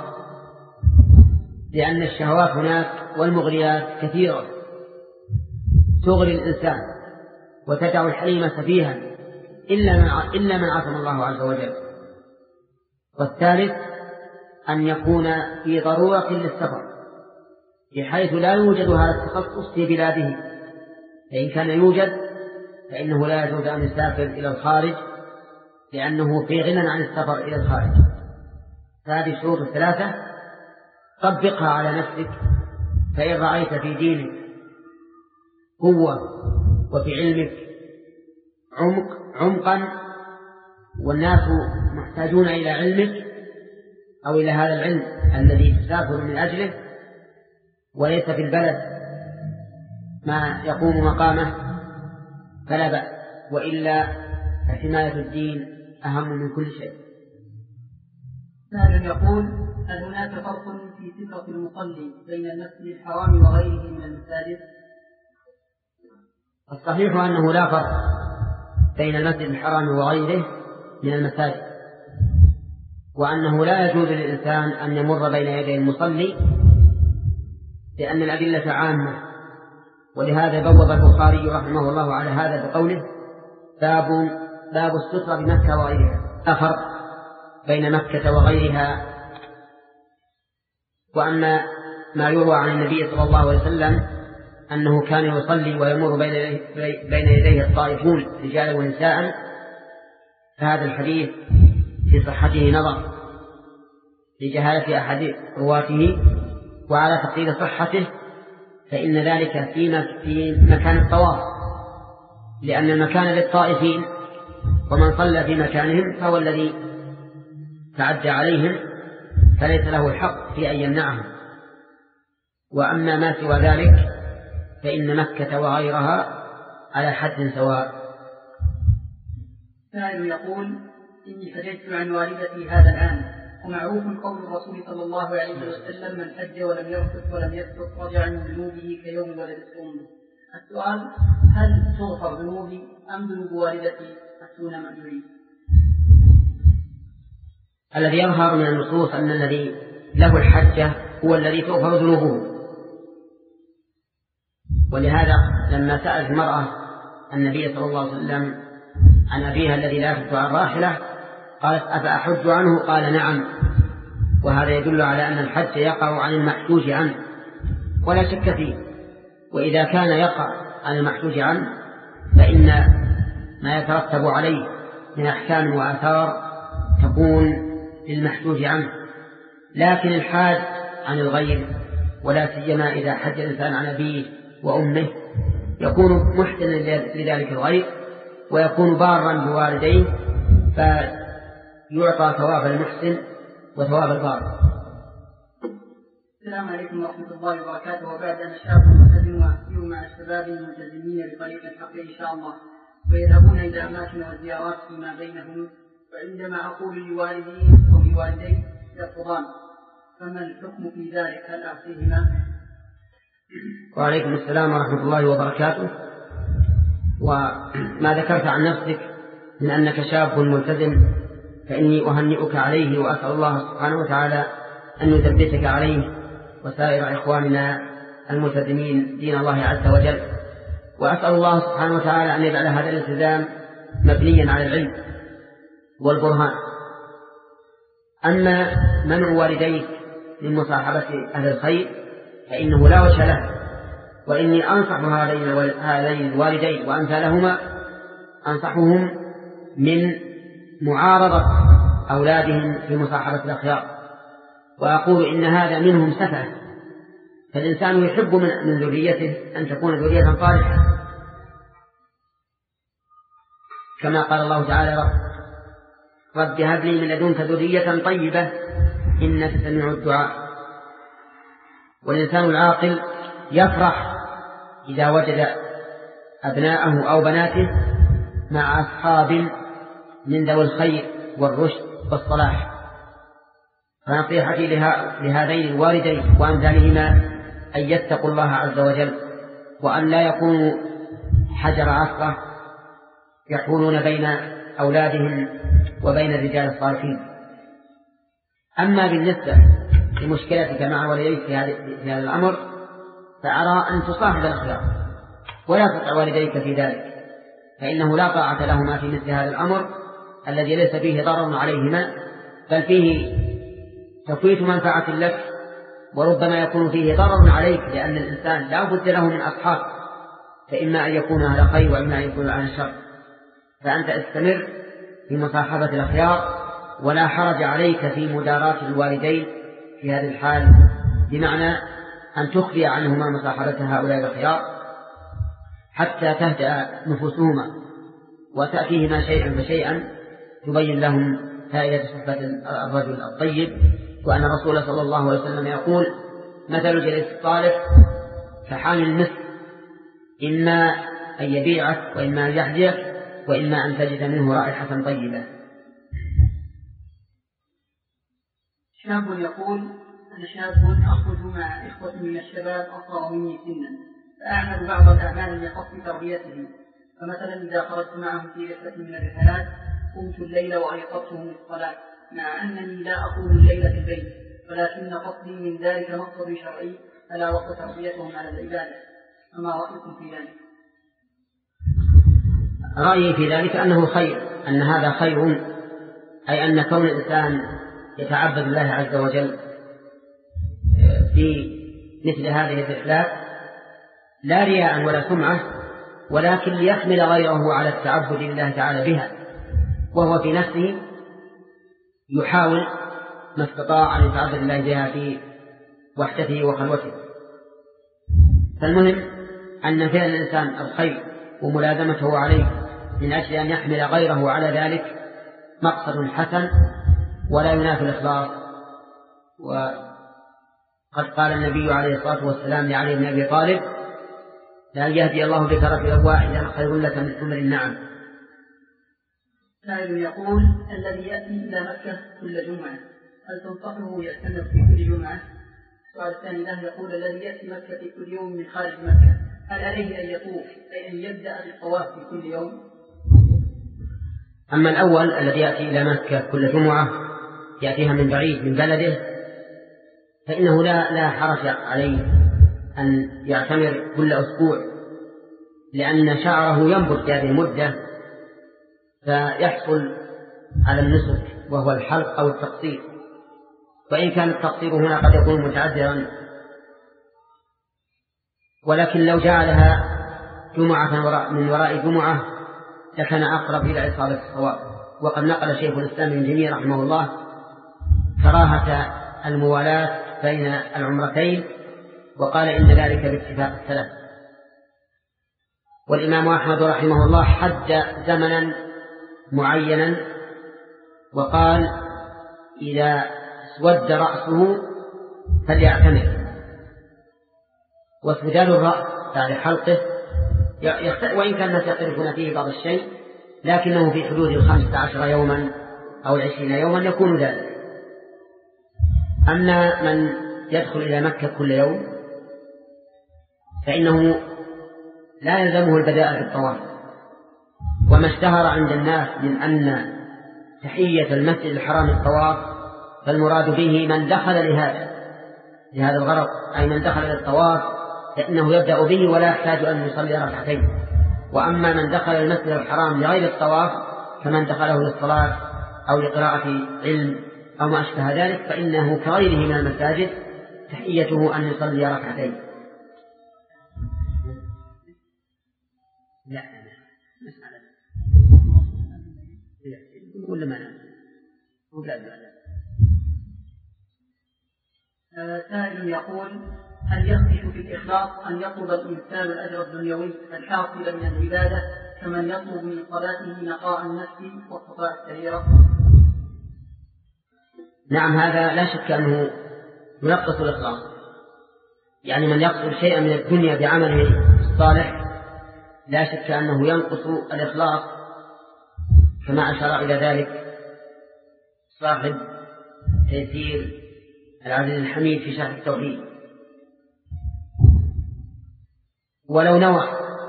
لأن الشهوات هناك والمغريات كثيرة تغري الإنسان وتدع الحليم سفيها إلا من عصم الله عز وجل. والثالث أن يكون في ضرورة للسفر بحيث لا يوجد هذا التخصص في بلاده، فإن كان يوجد فإنه لا يجوز أن يسافر إلى الخارج لأنه في غنى عن السفر إلى الخارج. فهذه الشروط الثلاثة طبقها على نفسك، فإن رأيت في دينك قوة وفي علمك عمق عمقا والناس محتاجون إلى علمك أو إلى هذا العلم الذي تسافر من أجله، وليس في البلد ما يقوم مقامه، فلا بأس، وإلا فحماية الدين أهم من كل شيء. هذا يقول: هل هناك فرق في سترة المصلي بين المسجد الحرام وغيره من المساجد؟ الصحيح أنه لا فرق بين المسجد الحرام وغيره من المساجد، وأنه لا يجوز للإنسان أن يمر بين يدي المصلي، لأن الأدلة عامة. ولهذا بوب البخاري رحمه الله على هذا بقوله: باب باب السترة بمكة وغيرها. لا فرق بين مكة وغيرها. وأما ما يروى عن النبي صلى الله عليه وسلم أنه كان يصلي ويمر بين يديه الطائفون رجالا ونساء، فهذا الحديث في صحته نظر لجهالة أحد رواته، وعلى تقدير صحته فإن ذلك في مكان الطواف، لأن المكان للطائفين، ومن صلى في مكانهم فهو الذي تعدى عليهم، فليس له الحق في أن يمنعهم. وأما ما سوى ذلك فإن مكة وغيرها على حد سواء. سائل يقول: إني حججت عن والدتي هذا العام، ومعروف قول الرسول صلى الله عليه وسلم: من حج ولم يرفث ولم يفسق رجع من ذنوبه كيوم ولدته أمه. السؤال: هل تغفر ذنوبي أم ذنوب والدتي دون مأجوري؟ الذي يظهر من النصوص أن الذي له الحجة هو الذي تغفر ذنوبه. ولهذا لما سألت المرأة النبي صلى الله عليه وسلم عن أبيها الذي لا يركب عن راحلة، قالت أفأحج عنه؟ قال نعم. وهذا يدل على أن الحج يقع عن المحجوج عنه ولا شك فيه. وإذا كان يقع عن المحجوج عنه فإن ما يترتب عليه من أحكام وآثار تكون للمحجوج عنه. لكن الحاج عن الغير، ولا سيما إذا حج الإنسان عن أبيه وأمه، يكون محسنا لذلك الغير ويكون بارا بوالديه، فيعطى ثواب المحسن وثواب البار. السلام عليكم ورحمة الله وبركاته. وبعد أن الشاب ملتزم ويسير مع الشباب الملتزمين بطريق الحق إن شاء الله، ويذهبون إلى أماكن والزيارات فيما بينهم، وعندما أقول لوالدي أو لوالدي يرفضان، فما الحكم في ذلك؟ هل أعطيهما؟ وعليكم السلام ورحمة الله وبركاته. وما ذكرت عن نفسك من أنك شاب ملتزم فإني أهنئك عليه، وأسأل الله سبحانه وتعالى أن يثبتك عليه وسائر إخواننا الملتزمين دين الله عز وجل. وأسأل الله سبحانه وتعالى أن يجعل هذا الالتزام مبنيا على العلم والبرهان. أما منع والديك من مصاحبة أهل الخير فإنه لا وجه له، وإني أنصح هذين الوالدين وأمثالهما أنصحهم من معارضة أولادهم في مصاحبة الأخيار، وأقول إن هذا منهم سفه. فالإنسان يحب من ذريته أن تكون ذرية صالحة، كما قال الله تعالى رب هب لي من لدنك ذرية طيبة إنك سميع الدعاء. والإنسان العاقل يفرح إذا وجد أبناءه أو بناته مع أصحاب من ذوي الخير والرشد والصلاح. فنصيحتي لهذين الوالدين وأمثالهما أن يتقوا الله عز وجل، وأن لا يكونوا حجر عثرة يحولون بين أولادهم وبين الرجال الصالحين. أما بالنسبة لمشكلتك مع والديك في هذا الأمر فأرى أن تصاحب الأخيار ولا تطع والديك في ذلك، فإنه لا طاعة لهما في مثل هذا الأمر الذي ليس فيه ضرر عليهما، بل فيه تفويت منفعة لك، وربما يكون فيه ضرر عليك، لأن الإنسان لا بد له من أصحاب، فإما أن يكون على خير وإما أن يكون على شر. فأنت استمر في مصاحبة الأخيار، ولا حرج عليك في مداراة الوالدين في هذه الحال، بمعنى أن تخفي عنهما مصاحبة هؤلاء الأخيار حتى تهدأ نفوسهما، وتأتيهما شيئا فشيئا تبين لهم فائدة صحبة الرجل الطيب. وأن الرسول صلى الله عليه وسلم يقول مثل الجليس الصالح كحامل المسك، إما أن يبيعك وإما أن يحذيك وإما أن تجد منه رائحة طيبة. شاب يقول أنا شاب أخرج مع إخوة من الشباب أصغر مني سنا، فأعمل بعض الأعمال لقصد تربيتهم. فمثلا إذا خرجت معهم في رحلة من الرحلات قمت الليل وأيقظتهم للصلاة، مع أنني لا أقوم الليل في البيت، ولكن قصدي من ذلك مقصد شرعي فلا وقت تربيتهم على العبادة. فما رأيكم في ذلك؟ رأيي في ذلك أنه خير، أن هذا خير، أي أن كون الإنسان يتعبد الله عز وجل في مثل هذه الرحلات لا رياء ولا سمعة، ولكن ليحمل غيره على التعبد لله تعالى بها، وهو في نفسه يحاول ما استطاع أن يتعبد الله بها في وحدته وخلوته. فالمهم أن فعل الإنسان الخير وملازمته عليه من أجل أن يحمل غيره على ذلك مقصد حسن ولا ينافي الإخلاص. وقد قال النبي عليه الصلاة والسلام لعلي بن أبي طالب لأن يهدي الله بك رجلا واحدا خير لك من حمر النعم. سائل يقول الذي يأتي إلى مكة كل جمعة هل تنصحه يعتمر في كل جمعة؟ السؤال الثاني له يقول الذي يأتي مكة في كل يوم من خارج مكة هل عليه أن يطوف أي أن يبدأ بالطواف في كل يوم؟ أما الأول الذي يأتي إلى مكة كل جمعة يأتيها من بعيد من بلده فإنه لا, لا حرج عليه أن يعتمر كل أسبوع، لأن شعره ينبت في هذه المدة فيحصل على النسك وهو الحلق أو التقصير، وإن كان التقصير هنا قد يكون متعذرا، ولكن لو جعلها جمعة من وراء جمعة لكان أقرب إلى إصابة الصواب. وقد نقل شيخ الإسلام ابن تيمية رحمه الله كراهة الموالاة بين العمرتين، وقال إن ذلك باتفاق السلف. والإمام أحمد رحمه الله حد زمنا معينا وقال إذا اسود رأسه فليعتمر. واسوداد الرأس بعد حلقه وإن كان الناس يختلفون فيه بعض الشيء، لكنه في حدود الخمسة عشر يوما أو العشرين يوما يكون ذلك. أما من يدخل إلى مكة كل يوم فإنه لا يلزمه البداء بالطواف. وما اشتهر عند الناس من أن تحية المسجد الحرام الطواف فالمراد به من دخل لهذا لهذا الغرض، أي من دخل للطواف فإنه يبدأ به ولا يحتاج أن يصلي ركعتين. وأما من دخل المسجد الحرام لغير الطواف كمن دخله للصلاة أو لقراءة علم أو ما أشبه ذلك فإنه كغيره من المساجد تحيته أن يصلي ركعتين. لا مسألة ولا ما سائل يقول: هل يصح في الإخلاص أن يطلب الإنسان الأجر الدنيوي الحاصل من العبادة كمن يطلب من صلاته نقاء النفس وصفاء السريرة؟ نعم، هذا لا شك أنه ينقص الإخلاص. يعني من يقصد شيئا من الدنيا بعمله الصالح لا شك أنه ينقص الإخلاص، كما أشار إلى ذلك صاحب تيسير العزيز الحميد في شرح التوحيد. ولو نوى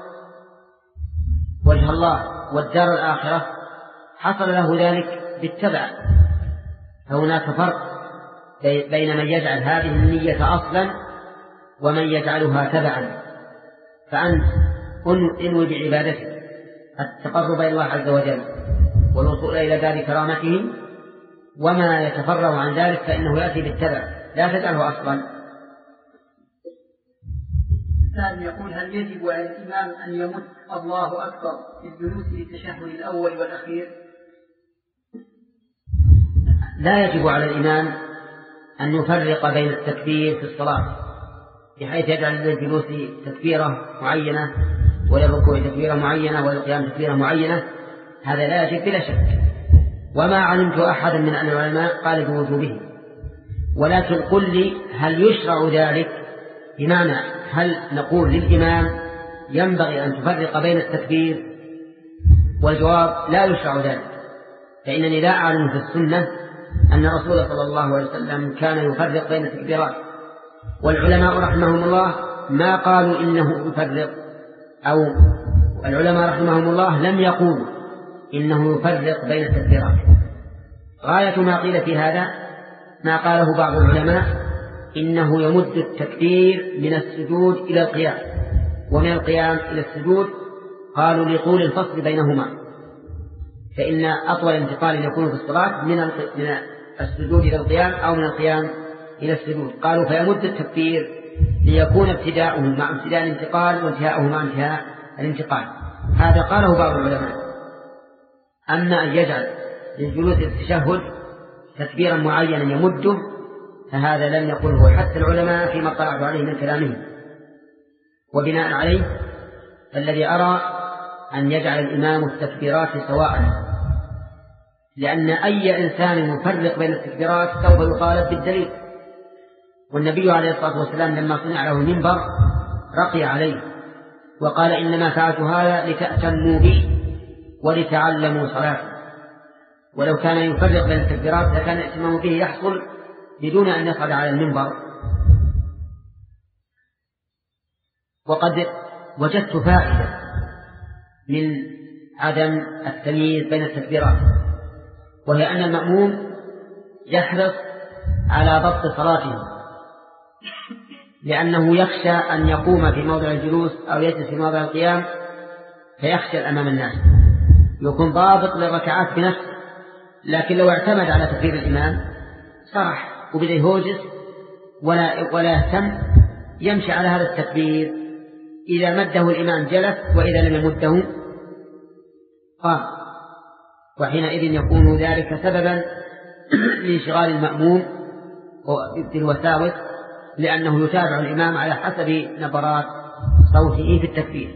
وجه الله والدار الآخرة حصل له ذلك بالتبع. فهناك فرق بين من يجعل هذه النية أصلا ومن يجعلها تبعا. فأنت انوي بعبادتك التقرب إلى الله عز وجل والوصول إلى دار كرامته، وما يتفرغ عن ذلك فإنه يأتي بالتبع، لا تجعله أصلا. الثاني يقول: هل يجب على الإمام أن يمد الله أكبر في الجلوس للتشهد الأول والأخير؟ لا يجب على الإمام أن يفرق بين التكبير في الصلاة بحيث يجعل للجلوس تكبيرة معينة وللركوع تكبيرة معينة وللقيام تكبيرة معينة. هذا لا يجب بلا شك، وما علمت أحدا من العلماء قال بوجوبه. ولكن قل لي هل يشرع ذلك؟ بمعنى هل نقول للإمام ينبغي أن تفرق بين التكبير؟ والجواب لا يشرع ذلك، فإنني لا أعلم في السنة أن رسول صلى الله عليه وسلم كان يفرق بين التكبيرات. والعلماء رحمهم الله ما قالوا إنه يفرق، أو العلماء رحمهم الله لم يقولوا إنه يفرق بين التكبيرات. غاية ما قيل في هذا ما قاله بعض العلماء إنه يمد التكبير من السجود إلى القيام ومن القيام إلى السجود، قالوا لطول الفصل بينهما، فإن أطول انتقال يكون في الصلاة من السجود إلى القيام أو من القيام إلى السجود. قالوا فيمد التكبير ليكون ابتداؤه مع ابتداء الانتقال وانتهاؤه مع انتهاء الانتقال. هذا قاله بعض العلماء. أما أن يجعل للجلوس التشهد تكبيرا معينا يمده فهذا لم يقله حتى العلماء فيما اطلعت عليه من كلامهم. وبناء عليه فالذي أرى أن يجعل الإمام التكبيرات سواء، لأن أي إنسان يفرق بين التكبيرات سوف يطالب بالدليل. والنبي عليه الصلاة والسلام لما صنع له المنبر رقي عليه وقال إنما فعلت هذا لتأتموا بي ولتعلموا صلاتي. ولو كان يفرق بين التكبيرات لكان الائتمام به يحصل بدون أن يصعد على المنبر. وقد وجدت فائدة من عدم التمييز بين التكبيرات، وهي أن المأموم يحرص على ضبط صلاته، لأنه يخشى أن يقوم في موضع الجلوس أو يجلس في موضع القيام فيخشى أمام الناس، يكون ضابط للركعات بنفسه لكن لو اعتمد على تكبير الإمام صرح وبدأ يهوجس ولا, ولا يهتم، يمشي على هذا التكبير. إذا مده الإمام جلس، وإذا لم يمده قام، وحينئذ يكون ذلك سببا لانشغال المأموم بالوساوس، لأنه يتابع الإمام على حسب نبرات صوته في التكبير.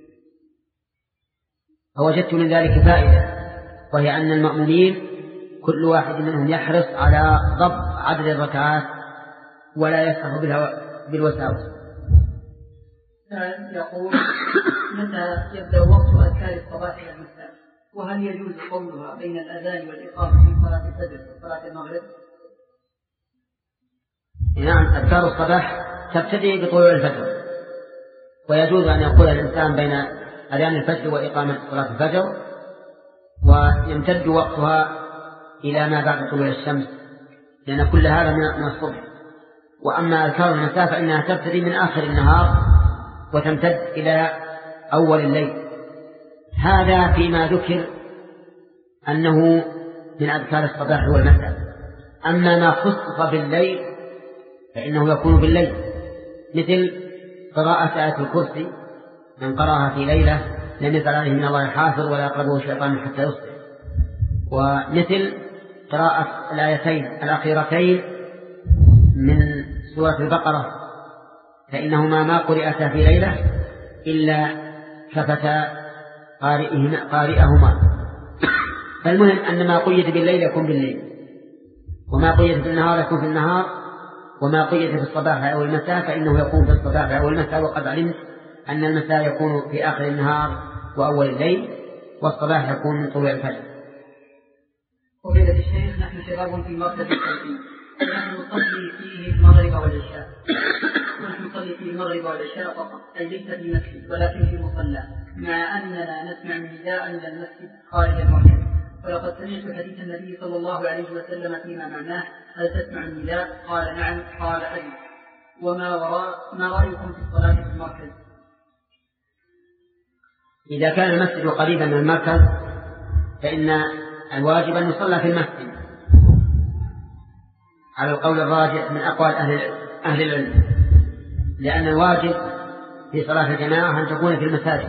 فوجدت من ذلك فائدة، وهي أن المأمومين كل واحد منهم يحرص على ضبط عدد الركعات ولا يسرح بالوساوس. يقول: متى يبدأ وقت أذكار الصباح والمساء؟ وهل يجوز قولها بين الأذان والإقامة في صلاة الفجر وصلاة المغرب؟ نعم، أذكار الصباح تبتدئ بطلوع الفجر، ويجوز أن يقول الإنسان بين أذان الفجر وإقامة صلاة الفجر، ويمتد وقتها إلى ما بعد طلوع الشمس، لأن كل هذا من الصبح. وأما أذكار المساء فإنها تبتدي من آخر النهار وتمتد إلى أول الليل. هذا فيما ذكر أنه من أذكار الصباح والمساء. أما ما خصص بالليل فإنه يكون بالليل، مثل قراءة آية الكرسي، من قرأها في ليلة لم يزل عليه من الله حافظ ولا يقربه شيطان حتى يصبح. ومثل قراءة الآيتين الأخيرتين من سورة البقرة، فإنهما ما قرأتا في ليلة إلا كفتا قارئهما. فالمهم أن ما قيد بالليل يكون بالليل، وما قيد بالنهار يكون في النهار، وما قيد في الصباح أو المساء فإنه يكون في الصباح أو المساء. وقد علمت أن المساء يكون في آخر النهار وأول الليل، والصباح يكون من طلوع الفجر. وفضيلة الشيخ، نحن شباب في مركز التوحيد، ونحن نصلي فيه المغرب والعشاء، ونحن نصلي فيه المغرب والعشاء فقط، أي ليس في مسجد ولكن في مصلى، مع أننا نسمع نداء من المسجد خارج المركز. ولقد سمعت حديث النبي صلى الله عليه وسلم فيما معناه: هل تسمع النداء؟ قال: نعم. قال: أجل. وما وراء ما رأيكم في الصلاة في المركز؟ إذا كان المسجد قريبا من المركز فإن الواجب أن يصلى في المسجد على القول الراجح من أقوال أهل العلم، لأن الواجب في صلاة الجماعة أن تكون في المساجد.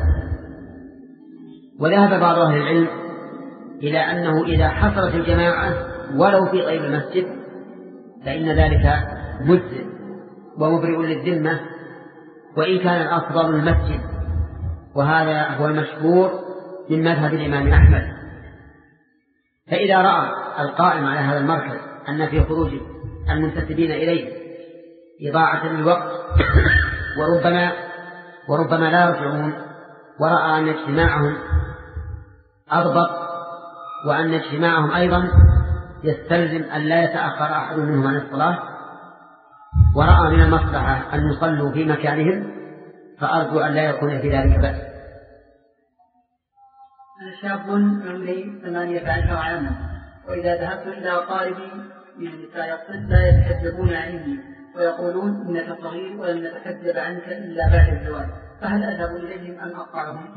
وذهب بعض أهل العلم إلى أنه إذا حصلت الجماعة ولو في غير المسجد فإن ذلك مجزئ ومبرئ للذمة، وإن كان الأفضل المسجد، وهذا هو المشهور من مذهب الإمام أحمد. فإذا رأى القائم على هذا المركز أن في خروج المنتسبين إليه إضاعة للوقت وربما وربما لا يرجعون، ورأى أن اجتماعهم أضبط، وأن اجتماعهم أيضا يستلزم أن لا يتأخر أحد منهم عن الصلاة، ورأى من المصلحة أن يصلوا في مكانهم، فأرجو أن لا يكون في ذلك بأس. أنا شاب عمري ثمانية عشر عاما، وإذا ذهبت إلى أقاربي يعني سيقصد لا يتحجبون عني ويقولون إنك صغير ولن نتحجب عنك إلا بعد الزواج، فهل أذهب إليهم أم أقطعهم؟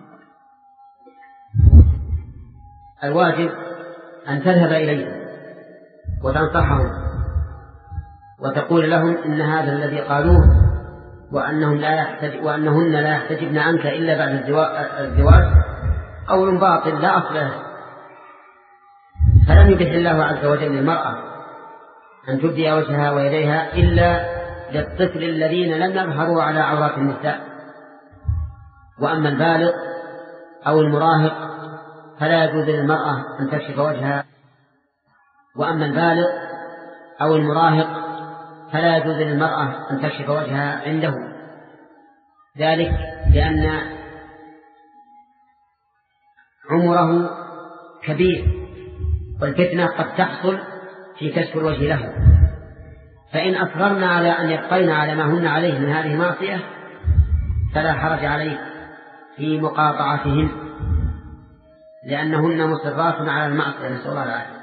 الواجب أن تذهب إليهم وتنصحهم وتقول لهم إن هذا الذي قالوه وأنهم لا يحتج وأنهن لا يحتجبن عنك إلا بعد الزواج قول باطل لا أصل له. فلم يبح الله عز وجل للمرأة أن تبدي وجهها ويديها إلا للطفل الذين لم يظهروا على عورات النساء. وأما البالغ أو المراهق فلا يجوز للمرأة أن تكشف وجهها وأما البالغ أو المراهق فلا يجوز للمرأة أن تكشف وجهها عنده، ذلك لأن عمره كبير، والفتنة قد تحصل في كشف الوجه له. فإن أصررنا على أن يبقين على ما هن عليه من هذه المعصية فلا حرج عليه في مقاطعتهن، لأنهن مصرات على المعصية، نسأل الله العافية.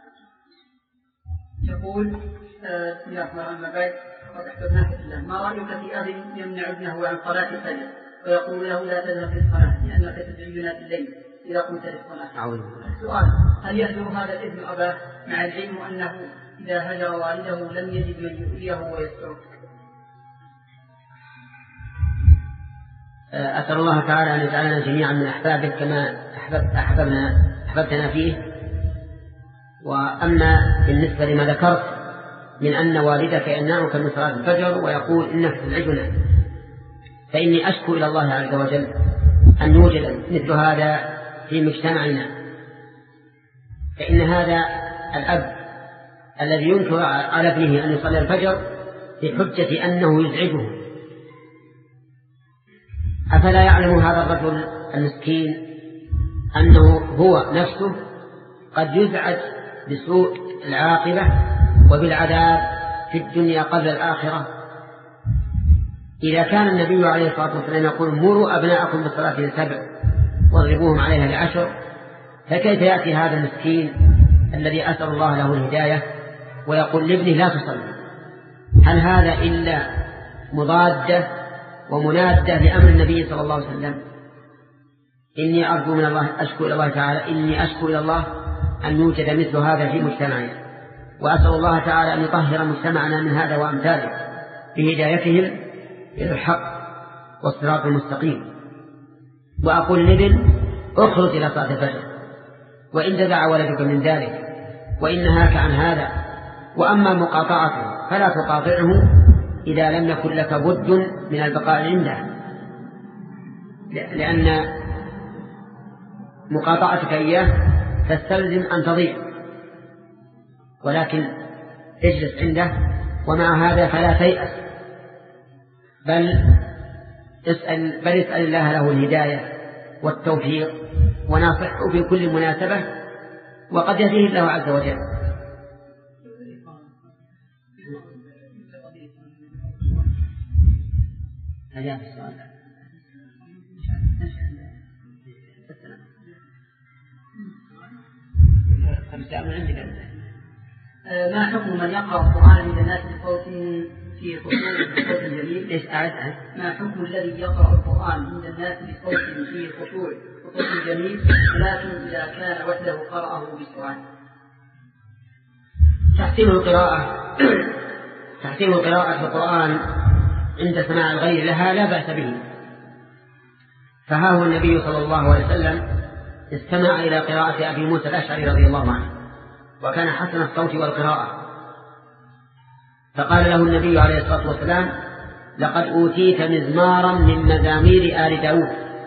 يقول بسم الله الرحمن الرحيم: قد أحببناك في الله، ما رأيك في أب يمنع ابنه عن صلاة الفجر ويقول له لا تذهب في الصلاة لأنك تزعجنا في الليل، إذا قمت للصلاة. السؤال: هل يهجر هذا الابن أباه مع العلم أنه إذا هجر والده لم يجد من يؤذيه ويستره؟ أسأل الله تعالى أن يجعلنا جميعا من أحبابه كما أحببت أحببنا أحببتنا فيه. وأما بالنسبة لما ذكرت من أن والدك يمنعك من صلاة الفجر ويقول إنك تزعجنا، فإني أشكو إلى الله عز وجل أن يوجد مثل هذا في مجتمعنا، فإن هذا الأب الذي ينكر على ابنه أن يصلي الفجر بحجة أنه يزعجه، أفلا يعلم هذا الرجل المسكين أنه هو نفسه قد يزعج بسوء العاقبة وبالعذاب في الدنيا قبل الآخرة؟ إذا كان النبي عليه الصلاة والسلام يقول: مروا أبناءكم بالصلاة لسبع واضربوهم عليها لعشر، فكيف يأتي هذا المسكين الذي أسأل الله له الهداية ويقول لابنه لا تصلي؟ هل هذا إلا مضادة ومنادة لأمر النبي صلى الله عليه وسلم؟ إني أرجو من الله، أشكو إلى الله تعالى إني أشكو إلى الله أن يوجد مثل هذا في مجتمعنا، وأسأل الله تعالى أن يطهر مجتمعنا من هذا وأمثاله بهدايتهم إلى الحق والصراط المستقيم. وأقول لابن: اخرج إلى صلاة الفجر وإن دفع ولدك من ذلك وإن نهاك عن هذا. وأما مقاطعته فلا تقاطعه إذا لم يكن لك بد من البقاء عنده، لأن مقاطعتك إياه تستلزم أن تضيع، ولكن اجلس عنده. ومع هذا فلا تيأس، بل اسأل, بل اسأل الله له الهداية والتوفيق وناصحه في كل مناسبة، وقد يهديه الله عز وجل. هذا السؤال. ما حكم من يقرأ القرآن من الناس بصوت فيه خشوع بصوت جميل؟ ليش أعد؟ ما حكم الذي يقرأ القرآن من الناس بصوت فيه خشوع بصوت جميل ولكن إذا كان وحده قرأه بسرعة؟ تحسين القراءة تحسين القراءة القرآن عند سماع الغير لها لا بأس به، فها هو النبي صلى الله عليه وسلم استمع إلى قراءة أبي موسى الأشعري رضي الله عنه وكان حسن الصوت والقراءة، فقال له النبي عليه الصلاة والسلام: لقد أوتيت مزمارا من مزامير آل داود.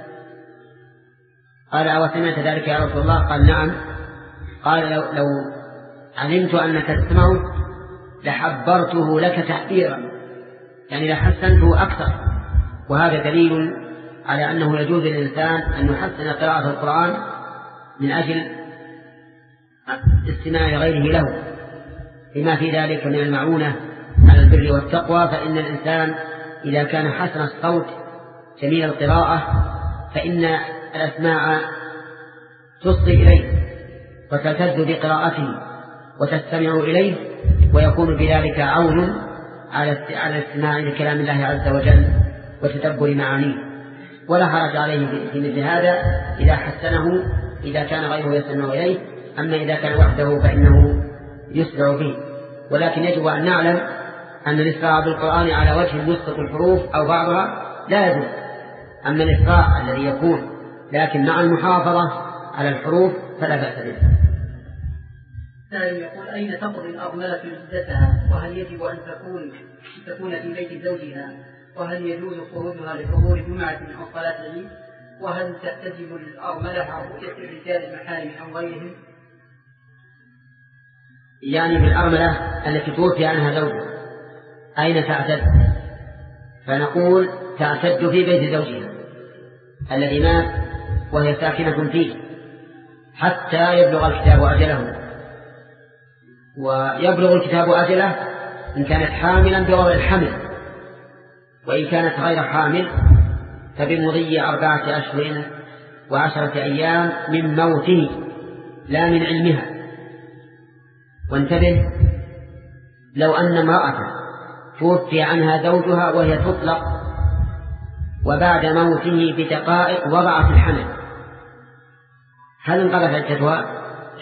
قال: أو سمعت ذلك يا رسول الله؟ قال: نعم. قال: لو, لو علمت أنك تسمعه لحبرته لك تحبيرا، يعني لحسنته أكثر. وهذا دليل على أنه يجوز للإنسان أن يحسن قراءة القرآن من أجل استماع غيره له، لما في ذلك من المعونة على البر والتقوى. فإن الإنسان إذا كان حسن الصوت جميل القراءة فإن الأسماع تصغي إليه وتلتذ بقراءته وتستمع إليه، ويكون بذلك عون على الاستماع لكلام الله عز وجل وتدبر معانيه. ولا حرج عليه في مثل هذا إذا حسنه إذا كان غيره يستمع إليه. أما إذا كان وحده فإنه يسرع به. ولكن يجب أن نعلم أن الإسراع بالقرآن على وجه يسقط الحروف أو بعضها لا يجوز. أما الإسراع الذي يكون لكن مع المحافظة على الحروف فلا بأس به. يقول: أين تقضي الأرملة عدتها؟ وهل يجب أن تكون تكون في بيت زوجها؟ وهل يجوز خروجها لحضور جمعة أو صلاة العيد؟ وهل تحتجب الأرملة عن رؤية الرجال المحارم أو غيرهم؟ يعني بالأرملة التي توفي عنها زوجها أين تعتد؟ فنقول تعتد في بيت زوجها الذي مات وهي ساكنة فيه حتى يبلغ الكتاب أجله. ويبلغ الكتاب أجله إن كانت حاملا بوضع الحمل، وإن كانت غير حامل فبمضي أربعة أشهر وعشرة أيام من موته لا من علمها. وانتبه، لو أن امرأة توفي عنها زوجها وهي تطلق وبعد موته بدقائق وضعت الحمل هل انقضت عدتها؟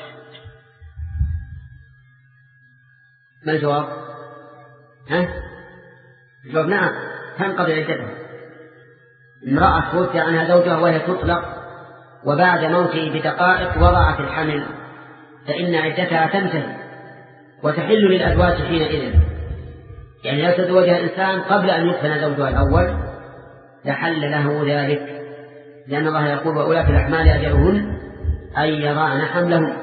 ما الجواب؟ ها؟ الجواب نعم، تنقضي عدتها. امرأة توفي عنها زوجها وهي تطلق وبعد موته بدقائق وضعت الحمل فإن عدتها تنتهي وتحل للأزواج حينئذ. يعني لو تزوجها إنسان قبل أن يدفن زوجها الأول لحل له ذلك، لأن الله يقول وأولاة الأحمال أجلهن أن يضعن حملهن.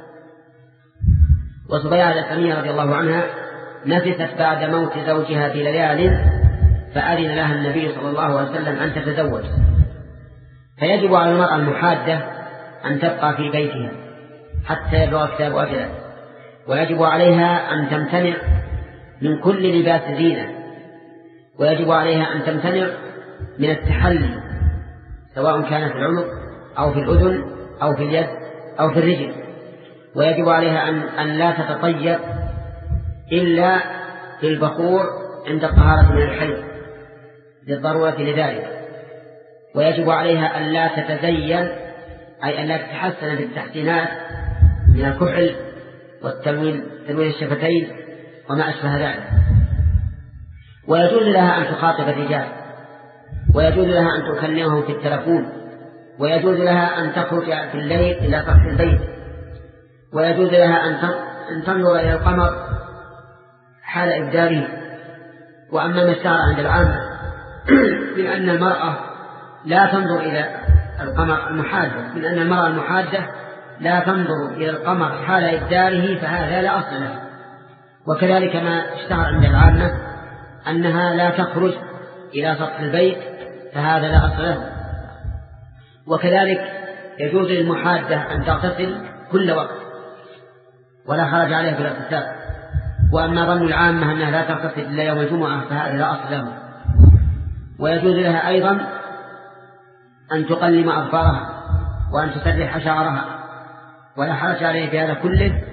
وصبيعة الأسلمية رضي الله عنها نفست بعد موت زوجها بليال فأذن لها النبي صلى الله عليه وسلم أن تتزوج. فيجب على المرأة المحادة أن تبقى في بيتها حتى يبلغ كتاب أجله، ويجب عليها أن تمتنع من كل لباس زينة، ويجب عليها أن تمتنع من التحلي سواء كان في العنق أو في الأذن أو في اليد أو في الرجل، ويجب عليها أن, أن لا تتطيب إلا في البخور عند الطهارة من الحيض للضرورة لذلك، ويجب عليها أن لا تتزين أي أن لا تتحسن بالتحسينات من الكحل والتلوين تلوين الشفتين وما أشبه ذلك. ويجوز لها أن تخاطب الرجال، ويجوز لها أن تكلمهم في التلفون، ويجوز لها أن تخرج في الليل إلى سطح البيت، ويجوز لها أن تنظر إلى القمر حال إبداره. وأما ما اشتهر عند العامة من أن المرأة لا تنظر إلى القمر المحادة من أن المرأة المحادة لا تنظر إلى القمر حال إبداره فهذا لا أصل له. وكذلك ما اشتهر عند العامة أنها لا تخرج إلى سطح البيت فهذا لا أصل له. وكذلك يجوز للمحادة أن تغتسل كل وقت ولا حرج عليها في الاغتسال. وأما ظن العامة أنها لا تغتسل إلا يوم الجمعة فهذا لا أصل له. ويجوز لها أيضا أن تقلم أظفارها وأن تسرح شعرها ولا حرج عليه في هذا كله.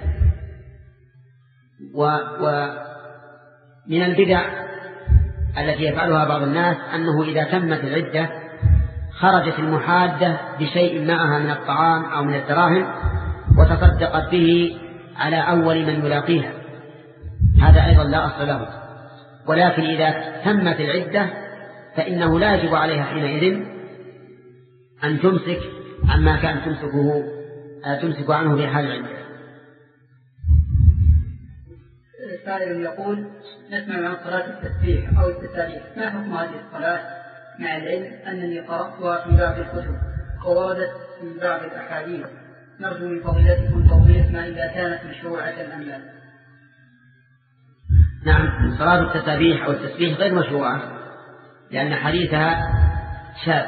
ومن البدع التي يفعلها بعض الناس أنه إذا تمت العدة خرجت المحادة بشيء معها من الطعام أو من الدراهم وتصدقت به على أول من يلاقيها، هذا أيضا لا أصل له. ولكن إذا تمت العدة فإنه لا يجب عليها حينئذ أن تمسك عما كان تمسكه تمسك عنه في حال العدة. سائل يقول نسمع عن صلاة التسبيح أو التسابيح، ما حكم هذه الصلاة مع العلم أنني قرأتها في بعض الكتب ووردت في بعض الأحاديث؟ نرجو من فضيلتكم توضيح ما إذا كانت مشروعة أم لا. نعم، صلاة التسابيح أو التسبيح غير مشروعة لأن حديثها شاذ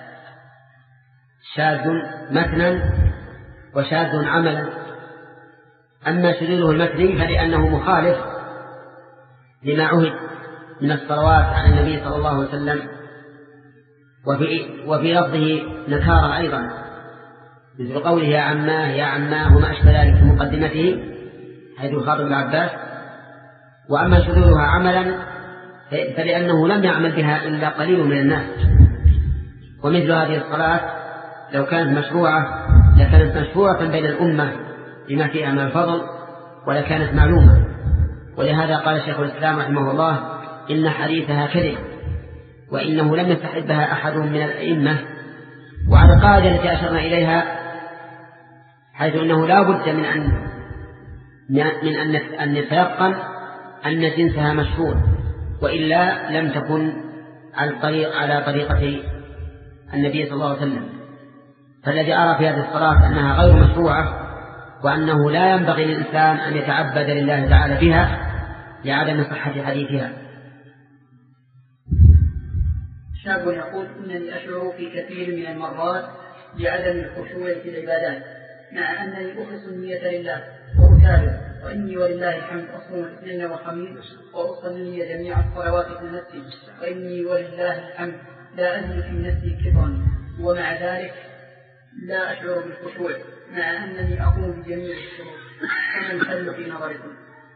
شاذ متنا وشاذ عملا. أما شذوذه المتني فلأنه مخالف لما عهد من الصلوات على النبي صلى الله عليه وسلم، وفي, وفي لفظه نكارة أيضا مثل قوله يا عماه يا عماه وما أشبه ذلك في مقدمته حيث يخاطب العباس. وأما شذوذها عملا فلأنه لم يعمل بها إلا قليل من الناس. ومثل هذه الصلاة لو كانت مشروعة لكانت مشروعة بين الأمة لما فيها من الفضل ولكانت معلومة. ولهذا قال شيخ الإسلام رحمه الله إن حديثها كذب وإنه لم يستحبها أحد من الأئمة. وعلى القاعدة التي أشرنا إليها حيث أنه لا بد من أن من أن نتيقن أن جنسها مشروع وإلا لم تكن على الطريق على طريقة النبي صلى الله عليه وسلم. فالذي أرى في هذه الصلاة أنها غير مشروعة وأنه لا ينبغي للإنسان أن يتعبد لله تعالى بها لعدم صحة حديثها. شاب يقول إنني أشعر في كثير من المرات بعدم الخشوع في العبادات مع أنني أخلص النية لله وأتابع وإني ولله الحمد أصوم الاثنين والخميس وأصلي جميع الصلوات في نفسي وإني ولله الحمد لا أجد في نفسي كبرا ومع ذلك لا أشعر بالخشوع مع أنني أقوم بجميع الشروط. فما الحل في نظركم؟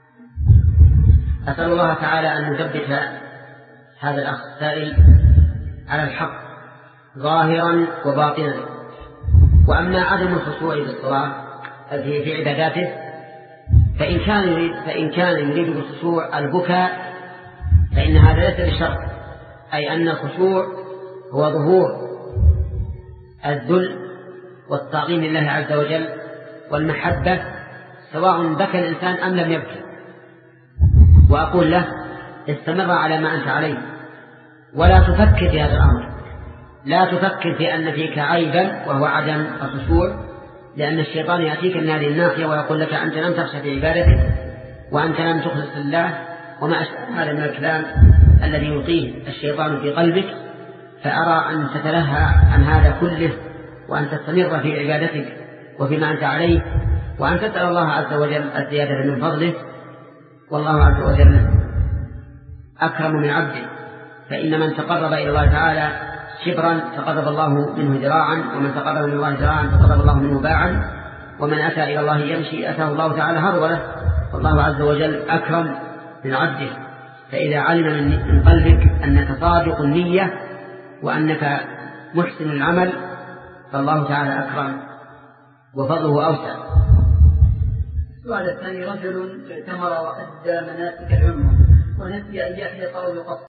أسأل الله تعالى أن يثبت هذا الأخ السائل على الحق ظاهرا وباطنا وأما عدم الخشوع بالصلاة في في عباداته فإن كان يريد فإن كان يريد بالخشوع البكاء فإن هذا ليس بشرط، أي أن الخشوع هو ظهور الذل والتعظيم لله عز وجل والمحبة سواء بكى الإنسان أم لم يبكي. وأقول له استمر على ما أنت عليه ولا تفكر في هذا الأمر، لا تفكر في أن فيك عيبا وهو عدم الخشوع، لأن الشيطان يأتيك من هذه الناحية ويقول لك أنت لم تخشى في عبادتك وأنت لم تخلص لله وما أشبه هذا من الكلام الذي يلقيه الشيطان في قلبك. فأرى أن تتلهى عن هذا كله وأن تستمر في عبادتك وفيما أنت عليه، وأن تسأل الله عز وجل الزيادة من فضله. والله عز وجل أكرم من عبده، فإن من تقرب إلى الله تعالى شبرا تقرب الله منه ذراعا، ومن تقرب من الله ذراعا تقرب الله منه باعا، ومن أتى إلى الله يمشي أتاه الله تعالى هروله. والله عز وجل أكرم من عبده، فإذا علم من قلبك أنك صادق النية وأنك محسن العمل فالله تعالى أكرم وفضله أوسع. السؤال الثاني: رجل اعتمر وأدى مناسك العمرة ونسي أن يحلق أو يقصر